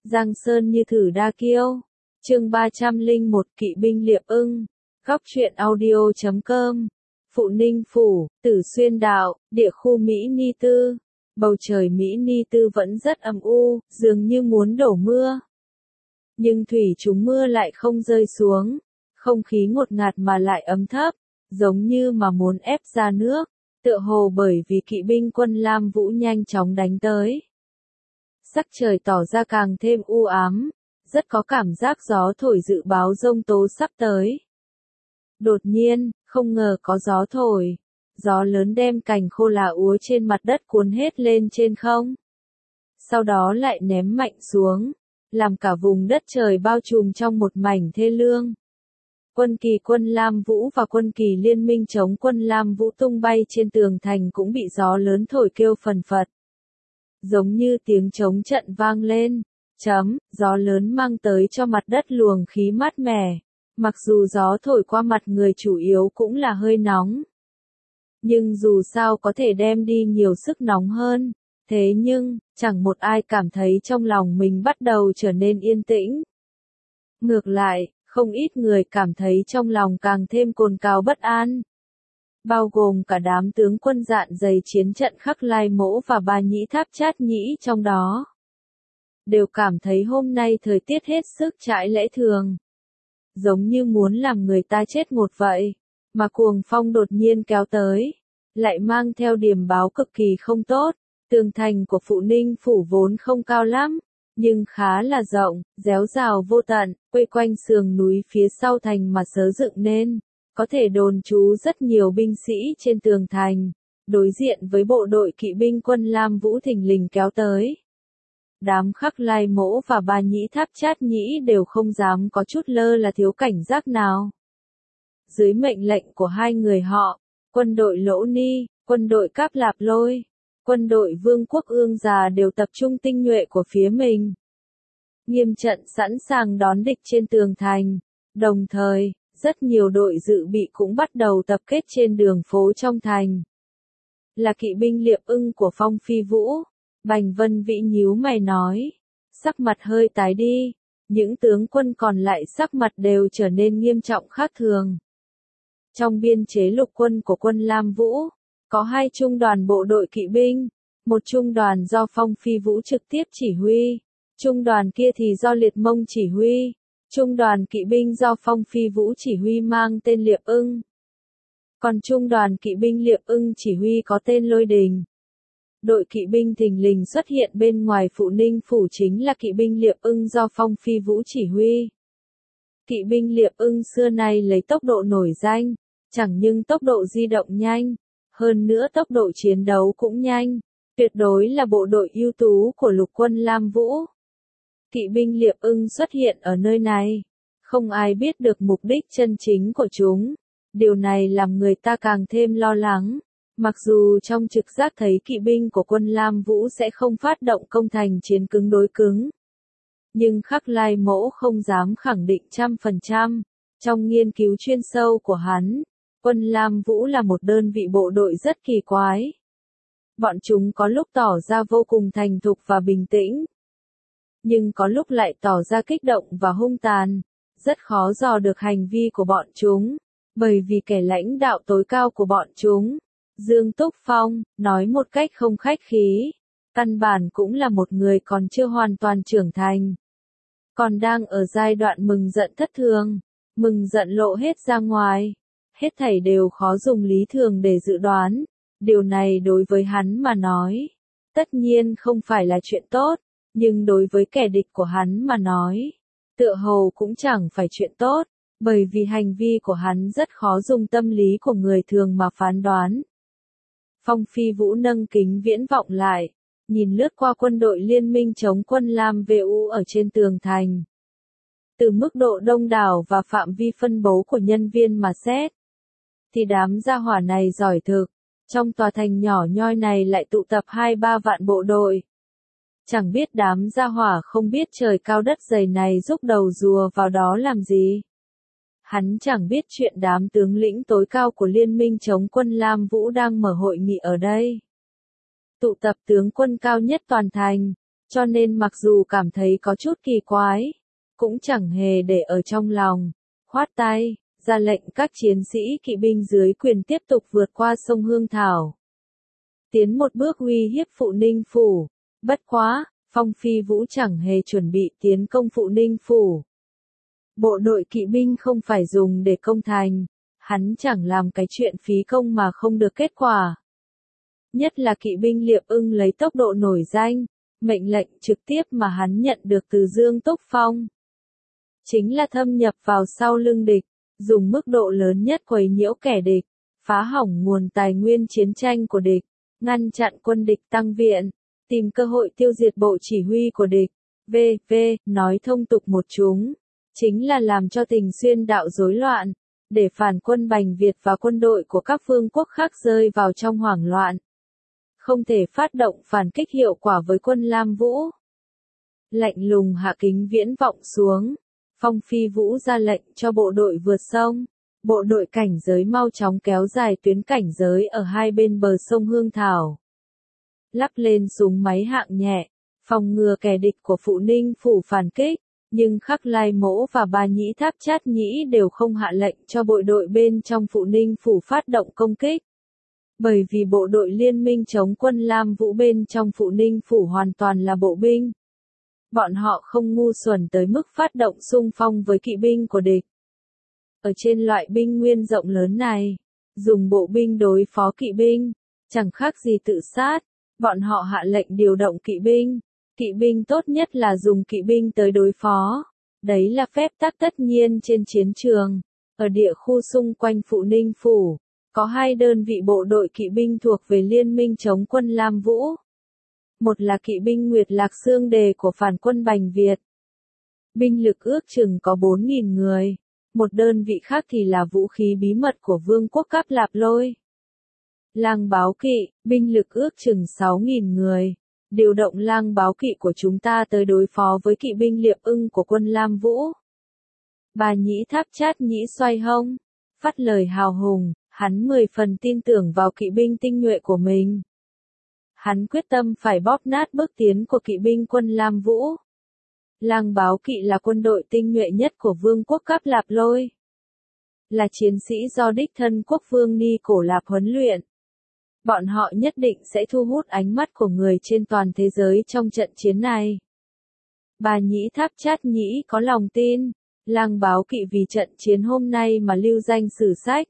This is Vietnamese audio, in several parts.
Giang sơn như thử đa kiêu. Chương 301 Kỵ binh Liệp Ưng. Góc truyện audio.com. Phụ Ninh Phủ, Tử Xuyên Đạo, địa khu Mỹ Ni Tư. Bầu trời Mỹ Ni Tư vẫn rất âm u, dường như muốn đổ mưa. Nhưng thủy chúng mưa lại không rơi xuống. Không khí ngột ngạt mà lại ấm thấp, giống như mà muốn ép ra nước, tựa hồ bởi vì kỵ binh quân Lam Vũ nhanh chóng đánh tới. Sắc trời tỏ ra càng thêm u ám, rất có cảm giác gió thổi dự báo giông tố sắp tới. Đột nhiên, không ngờ có gió thổi, gió lớn đem cành khô lá úa trên mặt đất cuốn hết lên trên không. Sau đó lại ném mạnh xuống, làm cả vùng đất trời bao trùm trong một mảnh thê lương. Quân kỳ quân Lam Vũ và quân kỳ liên minh chống quân Lam Vũ tung bay trên tường thành cũng bị gió lớn thổi kêu phần phật. Giống như tiếng trống trận vang lên, gió lớn mang tới cho mặt đất luồng khí mát mẻ, mặc dù gió thổi qua mặt người chủ yếu cũng là hơi nóng. Nhưng dù sao có thể đem đi nhiều sức nóng hơn, thế nhưng, chẳng một ai cảm thấy trong lòng mình bắt đầu trở nên yên tĩnh. Ngược lại, không ít người cảm thấy trong lòng càng thêm cồn cào bất an. Bao gồm cả đám tướng quân dạn dày chiến trận Khắc Lai Mỗ và Ba Nhĩ Tháp Chát Nhĩ trong đó. Đều cảm thấy hôm nay thời tiết hết sức trái lẽ thường. Giống như muốn làm người ta chết một vậy, mà cuồng phong đột nhiên kéo tới, lại mang theo điểm báo cực kỳ không tốt. Tường thành của Phụ Ninh Phủ vốn không cao lắm, nhưng khá là rộng, réo rào vô tận, quây quanh sườn núi phía sau thành mà sớ dựng nên, có thể đồn trú rất nhiều binh sĩ trên tường thành, đối diện với bộ đội kỵ binh quân Lam Vũ thình lình kéo tới. Đám Khắc Lai Mỗ và Ba Nhĩ Tháp Chát Nhĩ đều không dám có chút lơ là thiếu cảnh giác nào. Dưới mệnh lệnh của hai người họ, quân đội Lỗ Ni, quân đội Cáp Lạp Lôi, quân đội Vương quốc Ương Già đều tập trung tinh nhuệ của phía mình. Nghiêm trận sẵn sàng đón địch trên tường thành, đồng thời, rất nhiều đội dự bị cũng bắt đầu tập kết trên đường phố trong thành. Là kỵ binh Liệp Ưng của Phong Phi Vũ, Bành Vân Vĩ nhíu mày nói, sắc mặt hơi tái đi, những tướng quân còn lại sắc mặt đều trở nên nghiêm trọng khác thường. Trong biên chế lục quân của quân Lam Vũ, có hai trung đoàn bộ đội kỵ binh, một trung đoàn do Phong Phi Vũ trực tiếp chỉ huy, trung đoàn kia thì do Liệt Mông chỉ huy, trung đoàn kỵ binh do Phong Phi Vũ chỉ huy mang tên Liệp Ưng. Còn trung đoàn kỵ binh Liệp Ưng chỉ huy có tên Lôi Đình. Đội kỵ binh thình lình xuất hiện bên ngoài Phụ Ninh Phủ chính là kỵ binh Liệp Ưng do Phong Phi Vũ chỉ huy. Kỵ binh Liệp Ưng xưa nay lấy tốc độ nổi danh, chẳng nhưng tốc độ di động nhanh, hơn nữa tốc độ chiến đấu cũng nhanh, tuyệt đối là bộ đội ưu tú của lục quân Lam Vũ. Kỵ binh Liệp Ưng xuất hiện ở nơi này, không ai biết được mục đích chân chính của chúng, điều này làm người ta càng thêm lo lắng. Mặc dù trong trực giác thấy kỵ binh của quân Lam Vũ sẽ không phát động công thành chiến cứng đối cứng, nhưng Khắc Lai Mỗ không dám khẳng định 100%. Trong nghiên cứu chuyên sâu của hắn, quân Lam Vũ là một đơn vị bộ đội rất kỳ quái. Bọn chúng có lúc tỏ ra vô cùng thành thục và bình tĩnh, nhưng có lúc lại tỏ ra kích động và hung tàn, rất khó dò được hành vi của bọn chúng, bởi vì kẻ lãnh đạo tối cao của bọn chúng, Dương Túc Phong, nói một cách không khách khí, căn bản cũng là một người còn chưa hoàn toàn trưởng thành. Còn đang ở giai đoạn mừng giận thất thường, mừng giận lộ hết ra ngoài, hết thảy đều khó dùng lý thường để dự đoán, điều này đối với hắn mà nói, tất nhiên không phải là chuyện tốt, nhưng đối với kẻ địch của hắn mà nói, tựa hồ cũng chẳng phải chuyện tốt, bởi vì hành vi của hắn rất khó dùng tâm lý của người thường mà phán đoán. Phong Phi Vũ nâng kính viễn vọng lại, nhìn lướt qua quân đội liên minh chống quân Lam Vũ ở trên tường thành. Từ mức độ đông đảo và phạm vi phân bố của nhân viên mà xét, thì đám gia hỏa này giỏi thực, trong tòa thành nhỏ nhoi này lại tụ tập 2-3 vạn bộ đội. Chẳng biết đám gia hỏa không biết trời cao đất dày này rúc đầu rùa vào đó làm gì. Hắn chẳng biết chuyện đám tướng lĩnh tối cao của liên minh chống quân Lam Vũ đang mở hội nghị ở đây. Tụ tập tướng quân cao nhất toàn thành, cho nên mặc dù cảm thấy có chút kỳ quái, cũng chẳng hề để ở trong lòng, khoát tay, ra lệnh các chiến sĩ kỵ binh dưới quyền tiếp tục vượt qua sông Hương Thảo. Tiến một bước uy hiếp Phụ Ninh Phủ, bất quá, Phong Phi Vũ chẳng hề chuẩn bị tiến công Phụ Ninh Phủ. Bộ đội kỵ binh không phải dùng để công thành, hắn chẳng làm cái chuyện phí công mà không được kết quả. Nhất là kỵ binh Liệp Ưng lấy tốc độ nổi danh, mệnh lệnh trực tiếp mà hắn nhận được từ Dương Túc Phong. Chính là thâm nhập vào sau lưng địch, dùng mức độ lớn nhất quấy nhiễu kẻ địch, phá hỏng nguồn tài nguyên chiến tranh của địch, ngăn chặn quân địch tăng viện, tìm cơ hội tiêu diệt bộ chỉ huy của địch. Nói thông tục một chúng, chính là làm cho Tình Xuyên đạo rối loạn, để phản quân Bành Việt và quân đội của các vương quốc khác rơi vào trong hoảng loạn. Không thể phát động phản kích hiệu quả với quân Lam Vũ. Lạnh lùng hạ kính viễn vọng xuống, Phong Phi Vũ ra lệnh cho bộ đội vượt sông, bộ đội cảnh giới mau chóng kéo dài tuyến cảnh giới ở hai bên bờ sông Hương Thảo. Lắp lên súng máy hạng nhẹ, phòng ngừa kẻ địch của Phụ Ninh Phủ phản kích, nhưng Khắc Lai Mỗ và Bà Nhĩ Tháp Chát Nhĩ đều không hạ lệnh cho bộ đội bên trong Phụ Ninh Phủ phát động công kích. Bởi vì bộ đội liên minh chống quân Lam Vũ bên trong Phụ Ninh Phủ hoàn toàn là bộ binh. Bọn họ không ngu xuẩn tới mức phát động xung phong với kỵ binh của địch. Ở trên loại binh nguyên rộng lớn này, dùng bộ binh đối phó kỵ binh, chẳng khác gì tự sát. Bọn họ hạ lệnh điều động kỵ binh. Kỵ binh tốt nhất là dùng kỵ binh tới đối phó. Đấy là phép tắc tất nhiên trên chiến trường. Ở địa khu xung quanh Phụ Ninh Phủ, có hai đơn vị bộ đội kỵ binh thuộc về liên minh chống quân Lam Vũ. Một là kỵ binh Nguyệt Lạc Xương Đề của phản quân Bành Việt. Binh lực ước chừng có 4.000 người. Một đơn vị khác thì là vũ khí bí mật của Vương quốc Cáp Lạp Lôi. Lang Báo Kỵ, binh lực ước chừng 6.000 người. Điều động Lang Báo Kỵ của chúng ta tới đối phó với kỵ binh Liệp Ưng của quân Lam Vũ. Bà Nhĩ Tháp Chát Nhĩ xoay hông, phát lời hào hùng, hắn 10 phần tin tưởng vào kỵ binh tinh nhuệ của mình. Hắn quyết tâm phải bóp nát bước tiến của kỵ binh quân Lam Vũ. Lang Báo Kỵ là quân đội tinh nhuệ nhất của Vương quốc Cáp Lạp Lôi. Là chiến sĩ do đích thân quốc vương Ni Cổ Lạp huấn luyện. Bọn họ nhất định sẽ thu hút ánh mắt của người trên toàn thế giới trong trận chiến này. Bà Nhĩ Tháp Chát Nhĩ có lòng tin, Lang Báo Kỵ vì trận chiến hôm nay mà lưu danh sử sách.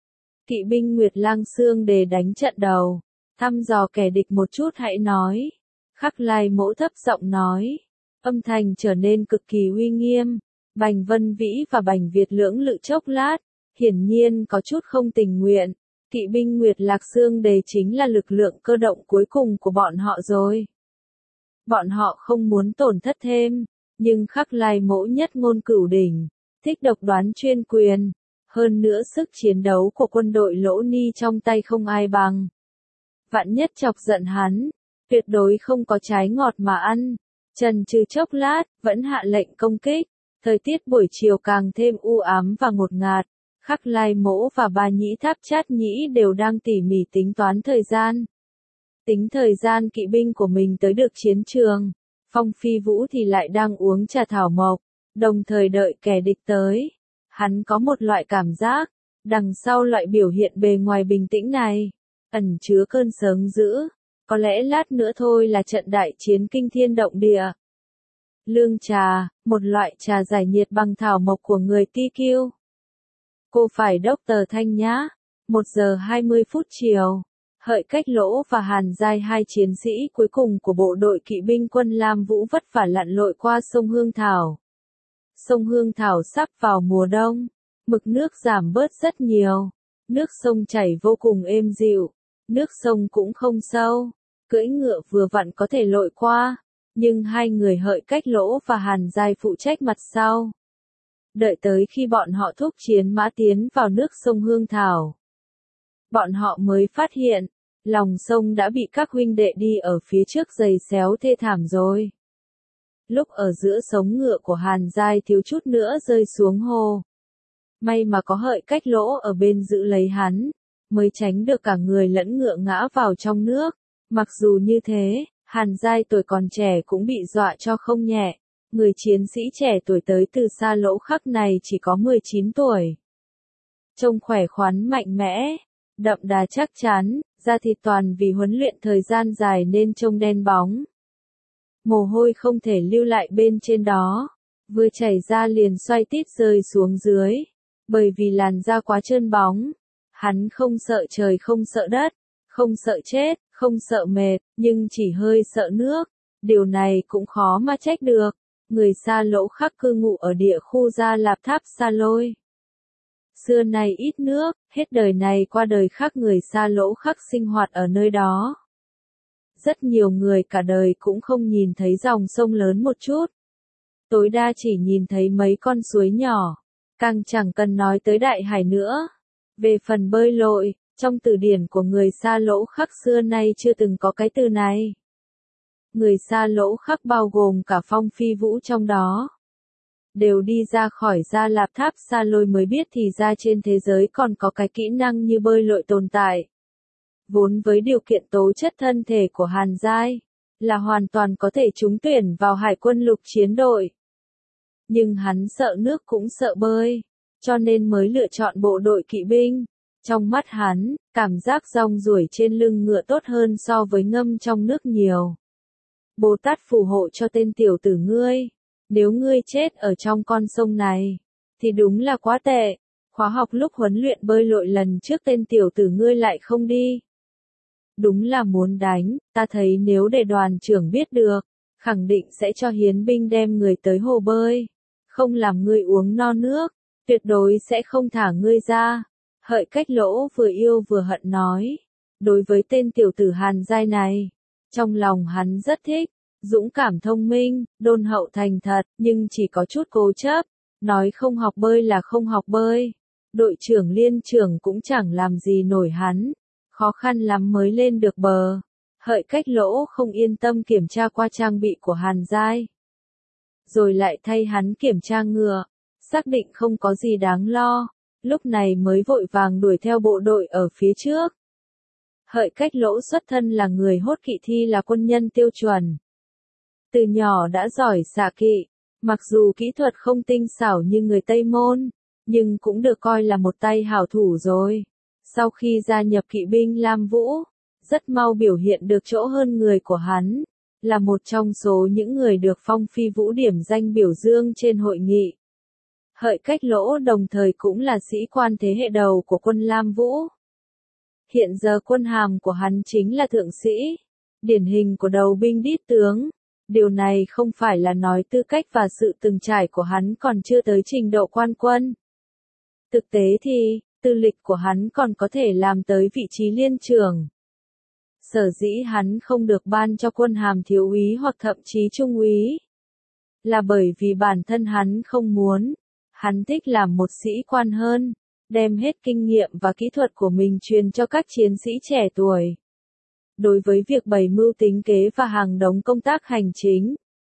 Kỵ binh Nguyệt Lang Xương Đề đánh trận đầu, thăm dò kẻ địch một chút hãy nói. Khắc Lai Mỗ thấp giọng nói, âm thanh trở nên cực kỳ uy nghiêm. Bành Vân Vĩ và Bành Việt lưỡng lự chốc lát, hiển nhiên có chút không tình nguyện. Kỵ binh Nguyệt Lạc Xương Đề chính là lực lượng cơ động cuối cùng của bọn họ rồi. Bọn họ không muốn tổn thất thêm, nhưng Khắc Lai Mỗ nhất ngôn cửu đỉnh, thích độc đoán chuyên quyền. Hơn nữa sức chiến đấu của quân đội Lỗ Ni trong tay không ai bằng. Vạn nhất chọc giận hắn, tuyệt đối không có trái ngọt mà ăn. Chần chừ chốc lát, vẫn hạ lệnh công kích. Thời tiết buổi chiều càng thêm u ám và ngột ngạt. Khắc Lai Mỗ và Bà Nhĩ Tháp Chát Nhĩ đều đang tỉ mỉ tính toán thời gian. Tính thời gian kỵ binh của mình tới được chiến trường. Phong Phi Vũ thì lại đang uống trà thảo mộc, đồng thời đợi kẻ địch tới. Hắn có một loại cảm giác, đằng sau loại biểu hiện bề ngoài bình tĩnh này, ẩn chứa cơn sớm dữ. Có lẽ lát nữa thôi là trận đại chiến kinh thiên động địa. Lương trà, một loại trà giải nhiệt bằng thảo mộc của người Ti Kiêu. Cô phải Dr. Thanh nhá. 1 giờ 20 phút chiều. Hợi Cách Lỗ và Hàn Giai, hai chiến sĩ cuối cùng của bộ đội kỵ binh quân Lam Vũ vất vả lặn lội qua sông Hương Thảo. Sông Hương Thảo sắp vào mùa đông, mực nước giảm bớt rất nhiều. Nước sông chảy vô cùng êm dịu, nước sông cũng không sâu, cưỡi ngựa vừa vặn có thể lội qua, nhưng hai người Hợi Cách Lỗ và Hàn Giai phụ trách mặt sau. Đợi tới khi bọn họ thúc chiến mã tiến vào nước sông Hương Thảo, bọn họ mới phát hiện, lòng sông đã bị các huynh đệ đi ở phía trước giày xéo thê thảm rồi. Lúc ở giữa sống ngựa của Hàn Giai thiếu chút nữa rơi xuống hồ. May mà có Hợi Cách Lỗ ở bên giữ lấy hắn, mới tránh được cả người lẫn ngựa ngã vào trong nước. Mặc dù như thế, Hàn Giai tuổi còn trẻ cũng bị dọa cho không nhẹ. Người chiến sĩ trẻ tuổi tới từ Sa Lỗ Khắc này chỉ có 19 tuổi. Trông khỏe khoắn mạnh mẽ, đậm đà chắc chắn, da thịt toàn vì huấn luyện thời gian dài nên trông đen bóng. Mồ hôi không thể lưu lại bên trên đó, vừa chảy ra liền xoay tít rơi xuống dưới, bởi vì làn da quá trơn bóng. Hắn không sợ trời không sợ đất, không sợ chết, không sợ mệt, nhưng chỉ hơi sợ nước. Điều này cũng khó mà trách được. Người Sa Lỗ Khắc cư ngụ ở địa khu Gia Lạp Tháp Sa Lôi. Xưa nay ít nước, hết đời này qua đời khác người Sa Lỗ Khắc sinh hoạt ở nơi đó. Rất nhiều người cả đời cũng không nhìn thấy dòng sông lớn một chút. Tối đa chỉ nhìn thấy mấy con suối nhỏ, càng chẳng cần nói tới đại hải nữa. Về phần bơi lội, trong từ điển của người Sa Lỗ Khắc xưa nay chưa từng có cái từ này. Người Sa Lỗ Khắc bao gồm cả Phong Phi Vũ trong đó. Đều đi ra khỏi Gia Lạp Tháp Sa Lôi mới biết thì ra trên thế giới còn có cái kỹ năng như bơi lội tồn tại. Vốn với điều kiện tố chất thân thể của Hàn Giai, là hoàn toàn có thể trúng tuyển vào hải quân lục chiến đội. Nhưng hắn sợ nước cũng sợ bơi, cho nên mới lựa chọn bộ đội kỵ binh. Trong mắt hắn, cảm giác rong ruổi trên lưng ngựa tốt hơn so với ngâm trong nước nhiều. Bồ Tát phù hộ cho tên tiểu tử ngươi. Nếu ngươi chết ở trong con sông này, thì đúng là quá tệ. Khóa học lúc huấn luyện bơi lội lần trước tên tiểu tử ngươi lại không đi. Đúng là muốn đánh, ta thấy nếu để đoàn trưởng biết được, khẳng định sẽ cho hiến binh đem người tới hồ bơi. Không làm ngươi uống no nước, tuyệt đối sẽ không thả ngươi ra. Hợi Cách Lỗ vừa yêu vừa hận nói. Đối với tên tiểu tử Hàn Giai này, trong lòng hắn rất thích. Dũng cảm thông minh, đôn hậu thành thật, nhưng chỉ có chút cố chấp. Nói không học bơi là không học bơi. Đội trưởng liên trưởng cũng chẳng làm gì nổi hắn. Khó khăn lắm mới lên được bờ. Hợi Cách Lỗ không yên tâm kiểm tra qua trang bị của Hàn Giai. Rồi lại thay hắn kiểm tra ngựa. Xác định không có gì đáng lo. Lúc này mới vội vàng đuổi theo bộ đội ở phía trước. Hợi Cách Lỗ xuất thân là người hốt kỵ thi là quân nhân tiêu chuẩn. Từ nhỏ đã giỏi xạ kỵ, mặc dù kỹ thuật không tinh xảo như người Tây Môn, nhưng cũng được coi là một tay hảo thủ rồi. Sau khi gia nhập kỵ binh Lam Vũ, rất mau biểu hiện được chỗ hơn người của hắn, là một trong số những người được Phong Phi Vũ điểm danh biểu dương trên hội nghị. Hợi Cách Lỗ đồng thời cũng là sĩ quan thế hệ đầu của quân Lam Vũ. Hiện giờ quân hàm của hắn chính là thượng sĩ, điển hình của đầu binh đít tướng. Điều này không phải là nói tư cách và sự từng trải của hắn còn chưa tới trình độ quan quân. Thực tế thì, tư lịch của hắn còn có thể làm tới vị trí liên trưởng. Sở dĩ hắn không được ban cho quân hàm thiếu úy hoặc thậm chí trung úy, là bởi vì bản thân hắn không muốn. Hắn thích làm một sĩ quan hơn, đem hết kinh nghiệm và kỹ thuật của mình truyền cho các chiến sĩ trẻ tuổi. Đối với việc bày mưu tính kế và hàng đống công tác hành chính,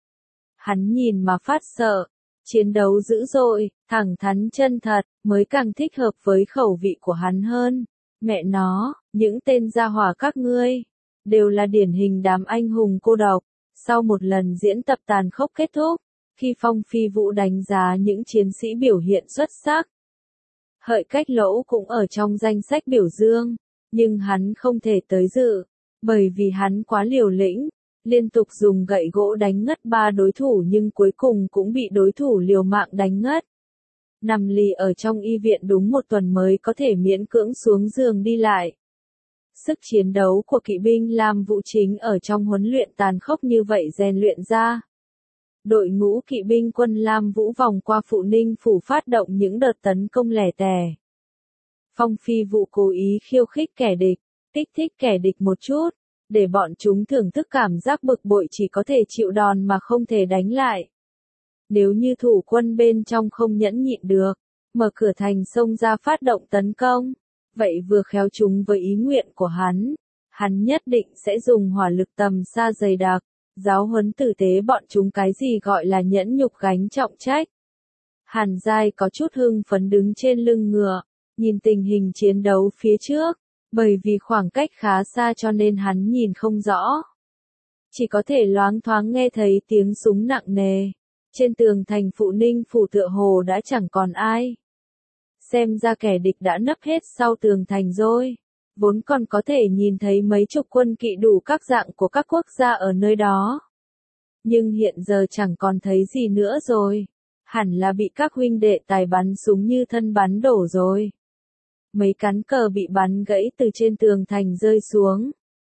hắn nhìn mà phát sợ. Chiến đấu dữ dội, thẳng thắn chân thật, mới càng thích hợp với khẩu vị của hắn hơn. Mẹ nó, những tên gia hỏa các ngươi, đều là điển hình đám anh hùng cô độc. Sau một lần diễn tập tàn khốc kết thúc, khi Phong Phi Vũ đánh giá những chiến sĩ biểu hiện xuất sắc, Hợi Cách Lỗ cũng ở trong danh sách biểu dương, nhưng hắn không thể tới dự, bởi vì hắn quá liều lĩnh, liên tục dùng gậy gỗ đánh ngất 3 đối thủ nhưng cuối cùng cũng bị đối thủ liều mạng đánh ngất. Nằm lì ở trong y viện đúng 1 tuần mới có thể miễn cưỡng xuống giường đi lại. Sức chiến đấu của kỵ binh Lam Vũ chính ở trong huấn luyện tàn khốc như vậy rèn luyện ra. Đội ngũ kỵ binh quân Lam Vũ vòng qua Phụ Ninh Phủ phát động những đợt tấn công lẻ tẻ. Phong Phi Vũ cố ý khiêu khích kẻ địch, kích thích kẻ địch một chút, để bọn chúng thưởng thức cảm giác bực bội chỉ có thể chịu đòn mà không thể đánh lại. Nếu như thủ quân bên trong không nhẫn nhịn được, mở cửa thành xông ra phát động tấn công, vậy vừa khéo chúng với ý nguyện của hắn nhất định sẽ dùng hỏa lực tầm xa dày đặc, giáo huấn tử tế bọn chúng cái gì gọi là nhẫn nhục gánh trọng trách. Hàn Giai có chút hưng phấn đứng trên lưng ngựa, nhìn tình hình chiến đấu phía trước, bởi vì khoảng cách khá xa cho nên hắn nhìn không rõ. chỉ có thể loáng thoáng nghe thấy tiếng súng nặng nề. Trên tường thành Phụ Ninh phủ tựa hồ đã chẳng còn ai. Xem ra kẻ địch đã nấp hết sau tường thành rồi. Vốn còn có thể nhìn thấy mấy chục quân kỵ đủ các dạng của các quốc gia ở nơi đó. Nhưng hiện giờ chẳng còn thấy gì nữa rồi. Hẳn là bị các huynh đệ tài bắn súng như thân bắn đổ rồi. Mấy cán cờ bị bắn gãy từ trên tường thành rơi xuống.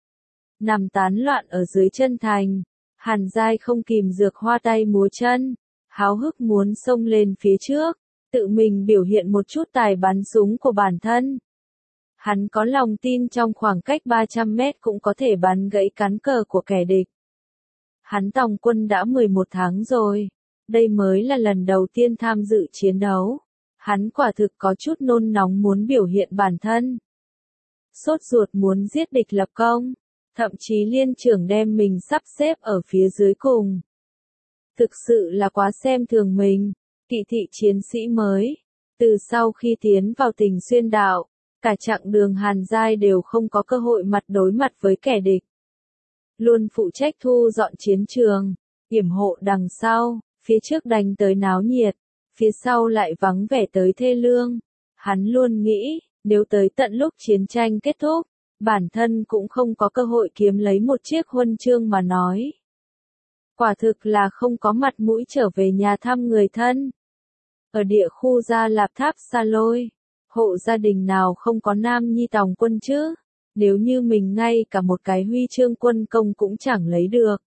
Nằm tán loạn ở dưới chân thành. Hàn Giai không kìm được hoa tay múa chân. Háo hức muốn xông lên phía trước. Tự mình biểu hiện một chút tài bắn súng của bản thân. Hắn có lòng tin trong khoảng cách 300 mét cũng có thể bắn gãy cán cờ của kẻ địch. Hắn tòng quân đã 11 tháng rồi. Đây mới là lần đầu tiên tham dự chiến đấu. Hắn quả thực có chút nôn nóng muốn biểu hiện bản thân. Sốt ruột muốn giết địch lập công. Thậm chí liên trưởng đem mình sắp xếp ở phía dưới cùng. Thực sự là quá xem thường mình. Kỵ thị chiến sĩ mới. Từ sau khi tiến vào Tình Xuyên đạo, cả chặng đường Hàn Giai đều không có cơ hội đối mặt với kẻ địch. Luôn phụ trách thu dọn chiến trường, yểm hộ đằng sau, phía trước đánh tới náo nhiệt, phía sau lại vắng vẻ tới thê lương. Hắn luôn nghĩ, nếu tới tận lúc chiến tranh kết thúc, bản thân cũng không có cơ hội kiếm lấy một chiếc huân chương mà nói. Quả thực là không có mặt mũi trở về nhà thăm người thân. Ở địa khu Gia Lạp Tháp Sa Lôi, hộ gia đình nào không có nam nhi tòng quân chứ? Nếu như mình ngay cả một cái huy chương quân công cũng chẳng lấy được.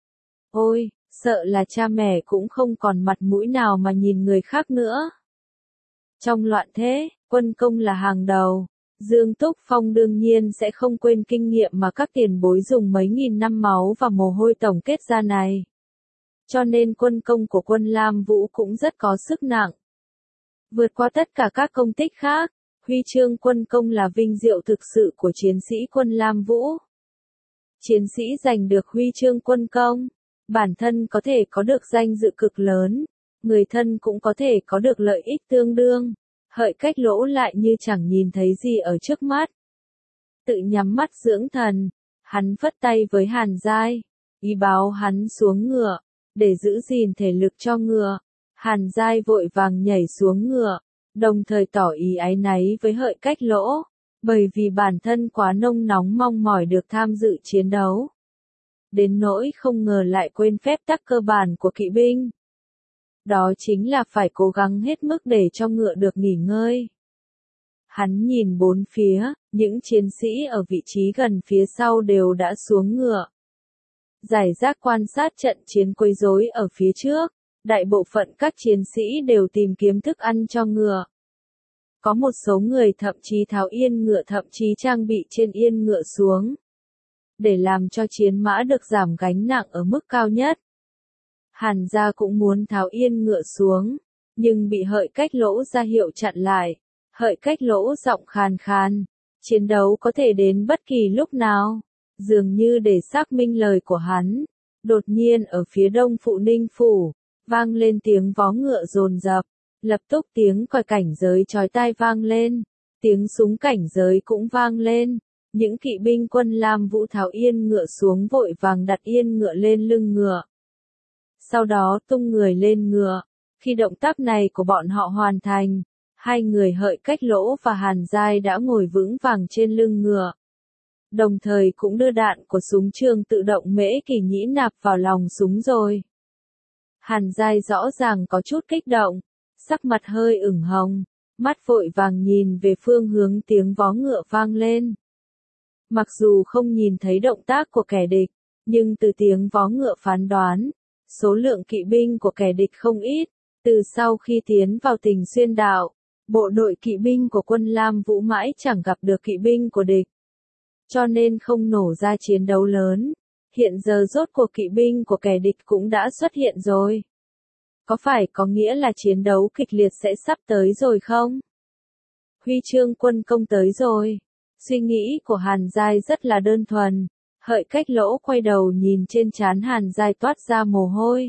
Ôi, sợ là cha mẹ cũng không còn mặt mũi nào mà nhìn người khác nữa. Trong loạn thế, quân công là hàng đầu. Dương Túc Phong đương nhiên sẽ không quên kinh nghiệm mà các tiền bối dùng mấy nghìn năm máu và mồ hôi tổng kết ra này. Cho nên quân công của quân Lam Vũ cũng rất có sức nặng. Vượt qua tất cả các công tích khác, huy chương quân công là vinh diệu thực sự của chiến sĩ quân Lam Vũ. Chiến sĩ giành được huy chương quân công, bản thân có thể có được danh dự cực lớn, người thân cũng có thể có được lợi ích tương đương. Hợi Cách Lỗ lại như chẳng nhìn thấy gì ở trước mắt. Tự nhắm mắt dưỡng thần, hắn phất tay với Hàn Giai, ý báo hắn xuống ngựa, để giữ gìn thể lực cho ngựa. Hàn Giai vội vàng nhảy xuống ngựa, đồng thời tỏ ý áy náy với Hợi Cách Lỗ, bởi vì bản thân quá nông nóng mong mỏi được tham dự chiến đấu. Đến nỗi không ngờ lại quên phép tắc cơ bản của kỵ binh. Đó chính là phải cố gắng hết mức để cho ngựa được nghỉ ngơi. Hắn nhìn bốn phía, những chiến sĩ ở vị trí gần phía sau đều đã xuống ngựa. Giải rác quan sát trận chiến quấy rối ở phía trước, đại bộ phận các chiến sĩ đều tìm kiếm thức ăn cho ngựa. Có một số người thậm chí tháo yên ngựa, thậm chí trang bị trên yên ngựa xuống, để làm cho chiến mã được giảm gánh nặng ở mức cao nhất. Hàn gia cũng muốn tháo yên ngựa xuống, nhưng bị Hợi Cách Lỗ ra hiệu chặn lại. Hợi Cách Lỗ giọng khàn khàn, chiến đấu có thể đến bất kỳ lúc nào. Dường như để xác minh lời của hắn, đột nhiên ở phía đông Phụ Ninh phủ, vang lên tiếng vó ngựa dồn dập, lập tức tiếng còi cảnh giới chói tai vang lên, tiếng súng cảnh giới cũng vang lên. Những kỵ binh quân Lam Vũ tháo yên ngựa xuống vội vàng đặt yên ngựa lên lưng ngựa. Sau đó tung người lên ngựa. Khi động tác này của bọn họ hoàn thành, hai người Hợi Cách Lỗ và Hàn Giai đã ngồi vững vàng trên lưng ngựa. Đồng thời cũng đưa đạn của súng trường tự động Mễ Kỳ Nhĩ nạp vào lòng súng rồi. Hàn Giai rõ ràng có chút kích động, sắc mặt hơi ửng hồng, mắt vội vàng nhìn về phương hướng tiếng vó ngựa vang lên. Mặc dù không nhìn thấy động tác của kẻ địch, nhưng từ tiếng vó ngựa phán đoán, số lượng kỵ binh của kẻ địch không ít. Từ sau khi tiến vào Tình Xuyên đạo, bộ đội kỵ binh của quân Lam Vũ mãi chẳng gặp được kỵ binh của địch. Cho nên không nổ ra chiến đấu lớn. Hiện giờ rốt cuộc kỵ binh của kẻ địch cũng đã xuất hiện rồi. Có phải có nghĩa là chiến đấu kịch liệt sẽ sắp tới rồi không? Huy chương quân công tới rồi. Suy nghĩ của Hàn Giai rất là đơn thuần. Hợi Cách Lỗ quay đầu nhìn trên trán Hàn Giai toát ra mồ hôi.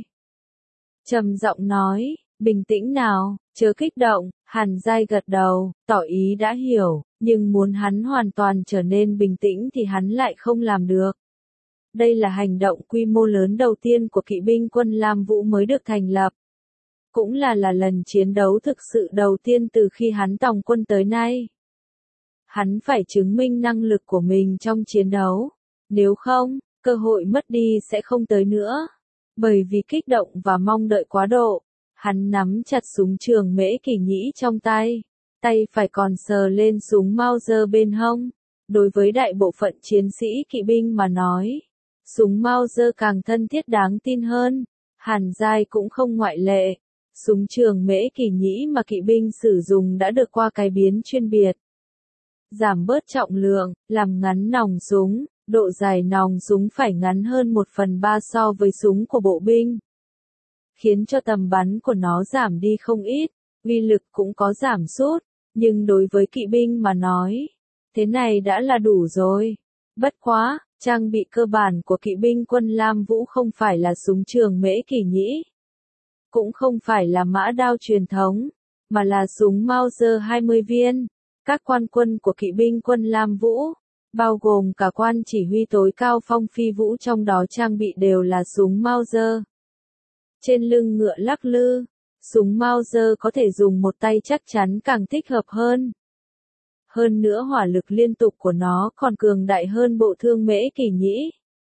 Trầm giọng nói, bình tĩnh nào, chớ kích động. Hàn Giai gật đầu, tỏ ý đã hiểu, nhưng muốn hắn hoàn toàn trở nên bình tĩnh thì hắn lại không làm được. Đây là hành động quy mô lớn đầu tiên của kỵ binh quân Lam Vũ mới được thành lập. Cũng là lần chiến đấu thực sự đầu tiên từ khi hắn tòng quân tới nay. Hắn phải chứng minh năng lực của mình trong chiến đấu. Nếu không, cơ hội mất đi sẽ không tới nữa. Bởi vì kích động và mong đợi quá độ, hắn nắm chặt súng trường Mễ Kỷ Nhĩ trong tay. Tay phải còn sờ lên súng Mauser bên hông. Đối với đại bộ phận chiến sĩ kỵ binh mà nói, súng Mauser càng thân thiết đáng tin hơn. Hàn Giai cũng không ngoại lệ. Súng trường Mễ Kỷ Nhĩ mà kỵ binh sử dụng đã được qua cải biến chuyên biệt. Giảm bớt trọng lượng, làm ngắn nòng súng, độ dài nòng súng phải ngắn hơn 1/3 so với súng của bộ binh. Khiến cho tầm bắn của nó giảm đi không ít, uy lực cũng có giảm sút, nhưng đối với kỵ binh mà nói, thế này đã là đủ rồi. Bất quá, trang bị cơ bản của kỵ binh quân Lam Vũ không phải là súng trường Mễ Kỷ Nhĩ. Cũng không phải là mã đao truyền thống, mà là súng Mauser 20 viên. Các quan quân của kỵ binh quân Lam Vũ, bao gồm cả quan chỉ huy tối cao Phong Phi Vũ trong đó trang bị đều là súng Mauser. Trên lưng ngựa lắc lư, súng Mauser có thể dùng một tay chắc chắn càng thích hợp hơn. Hơn nữa hỏa lực liên tục của nó còn cường đại hơn bộ thương Mễ Kỷ Nhĩ.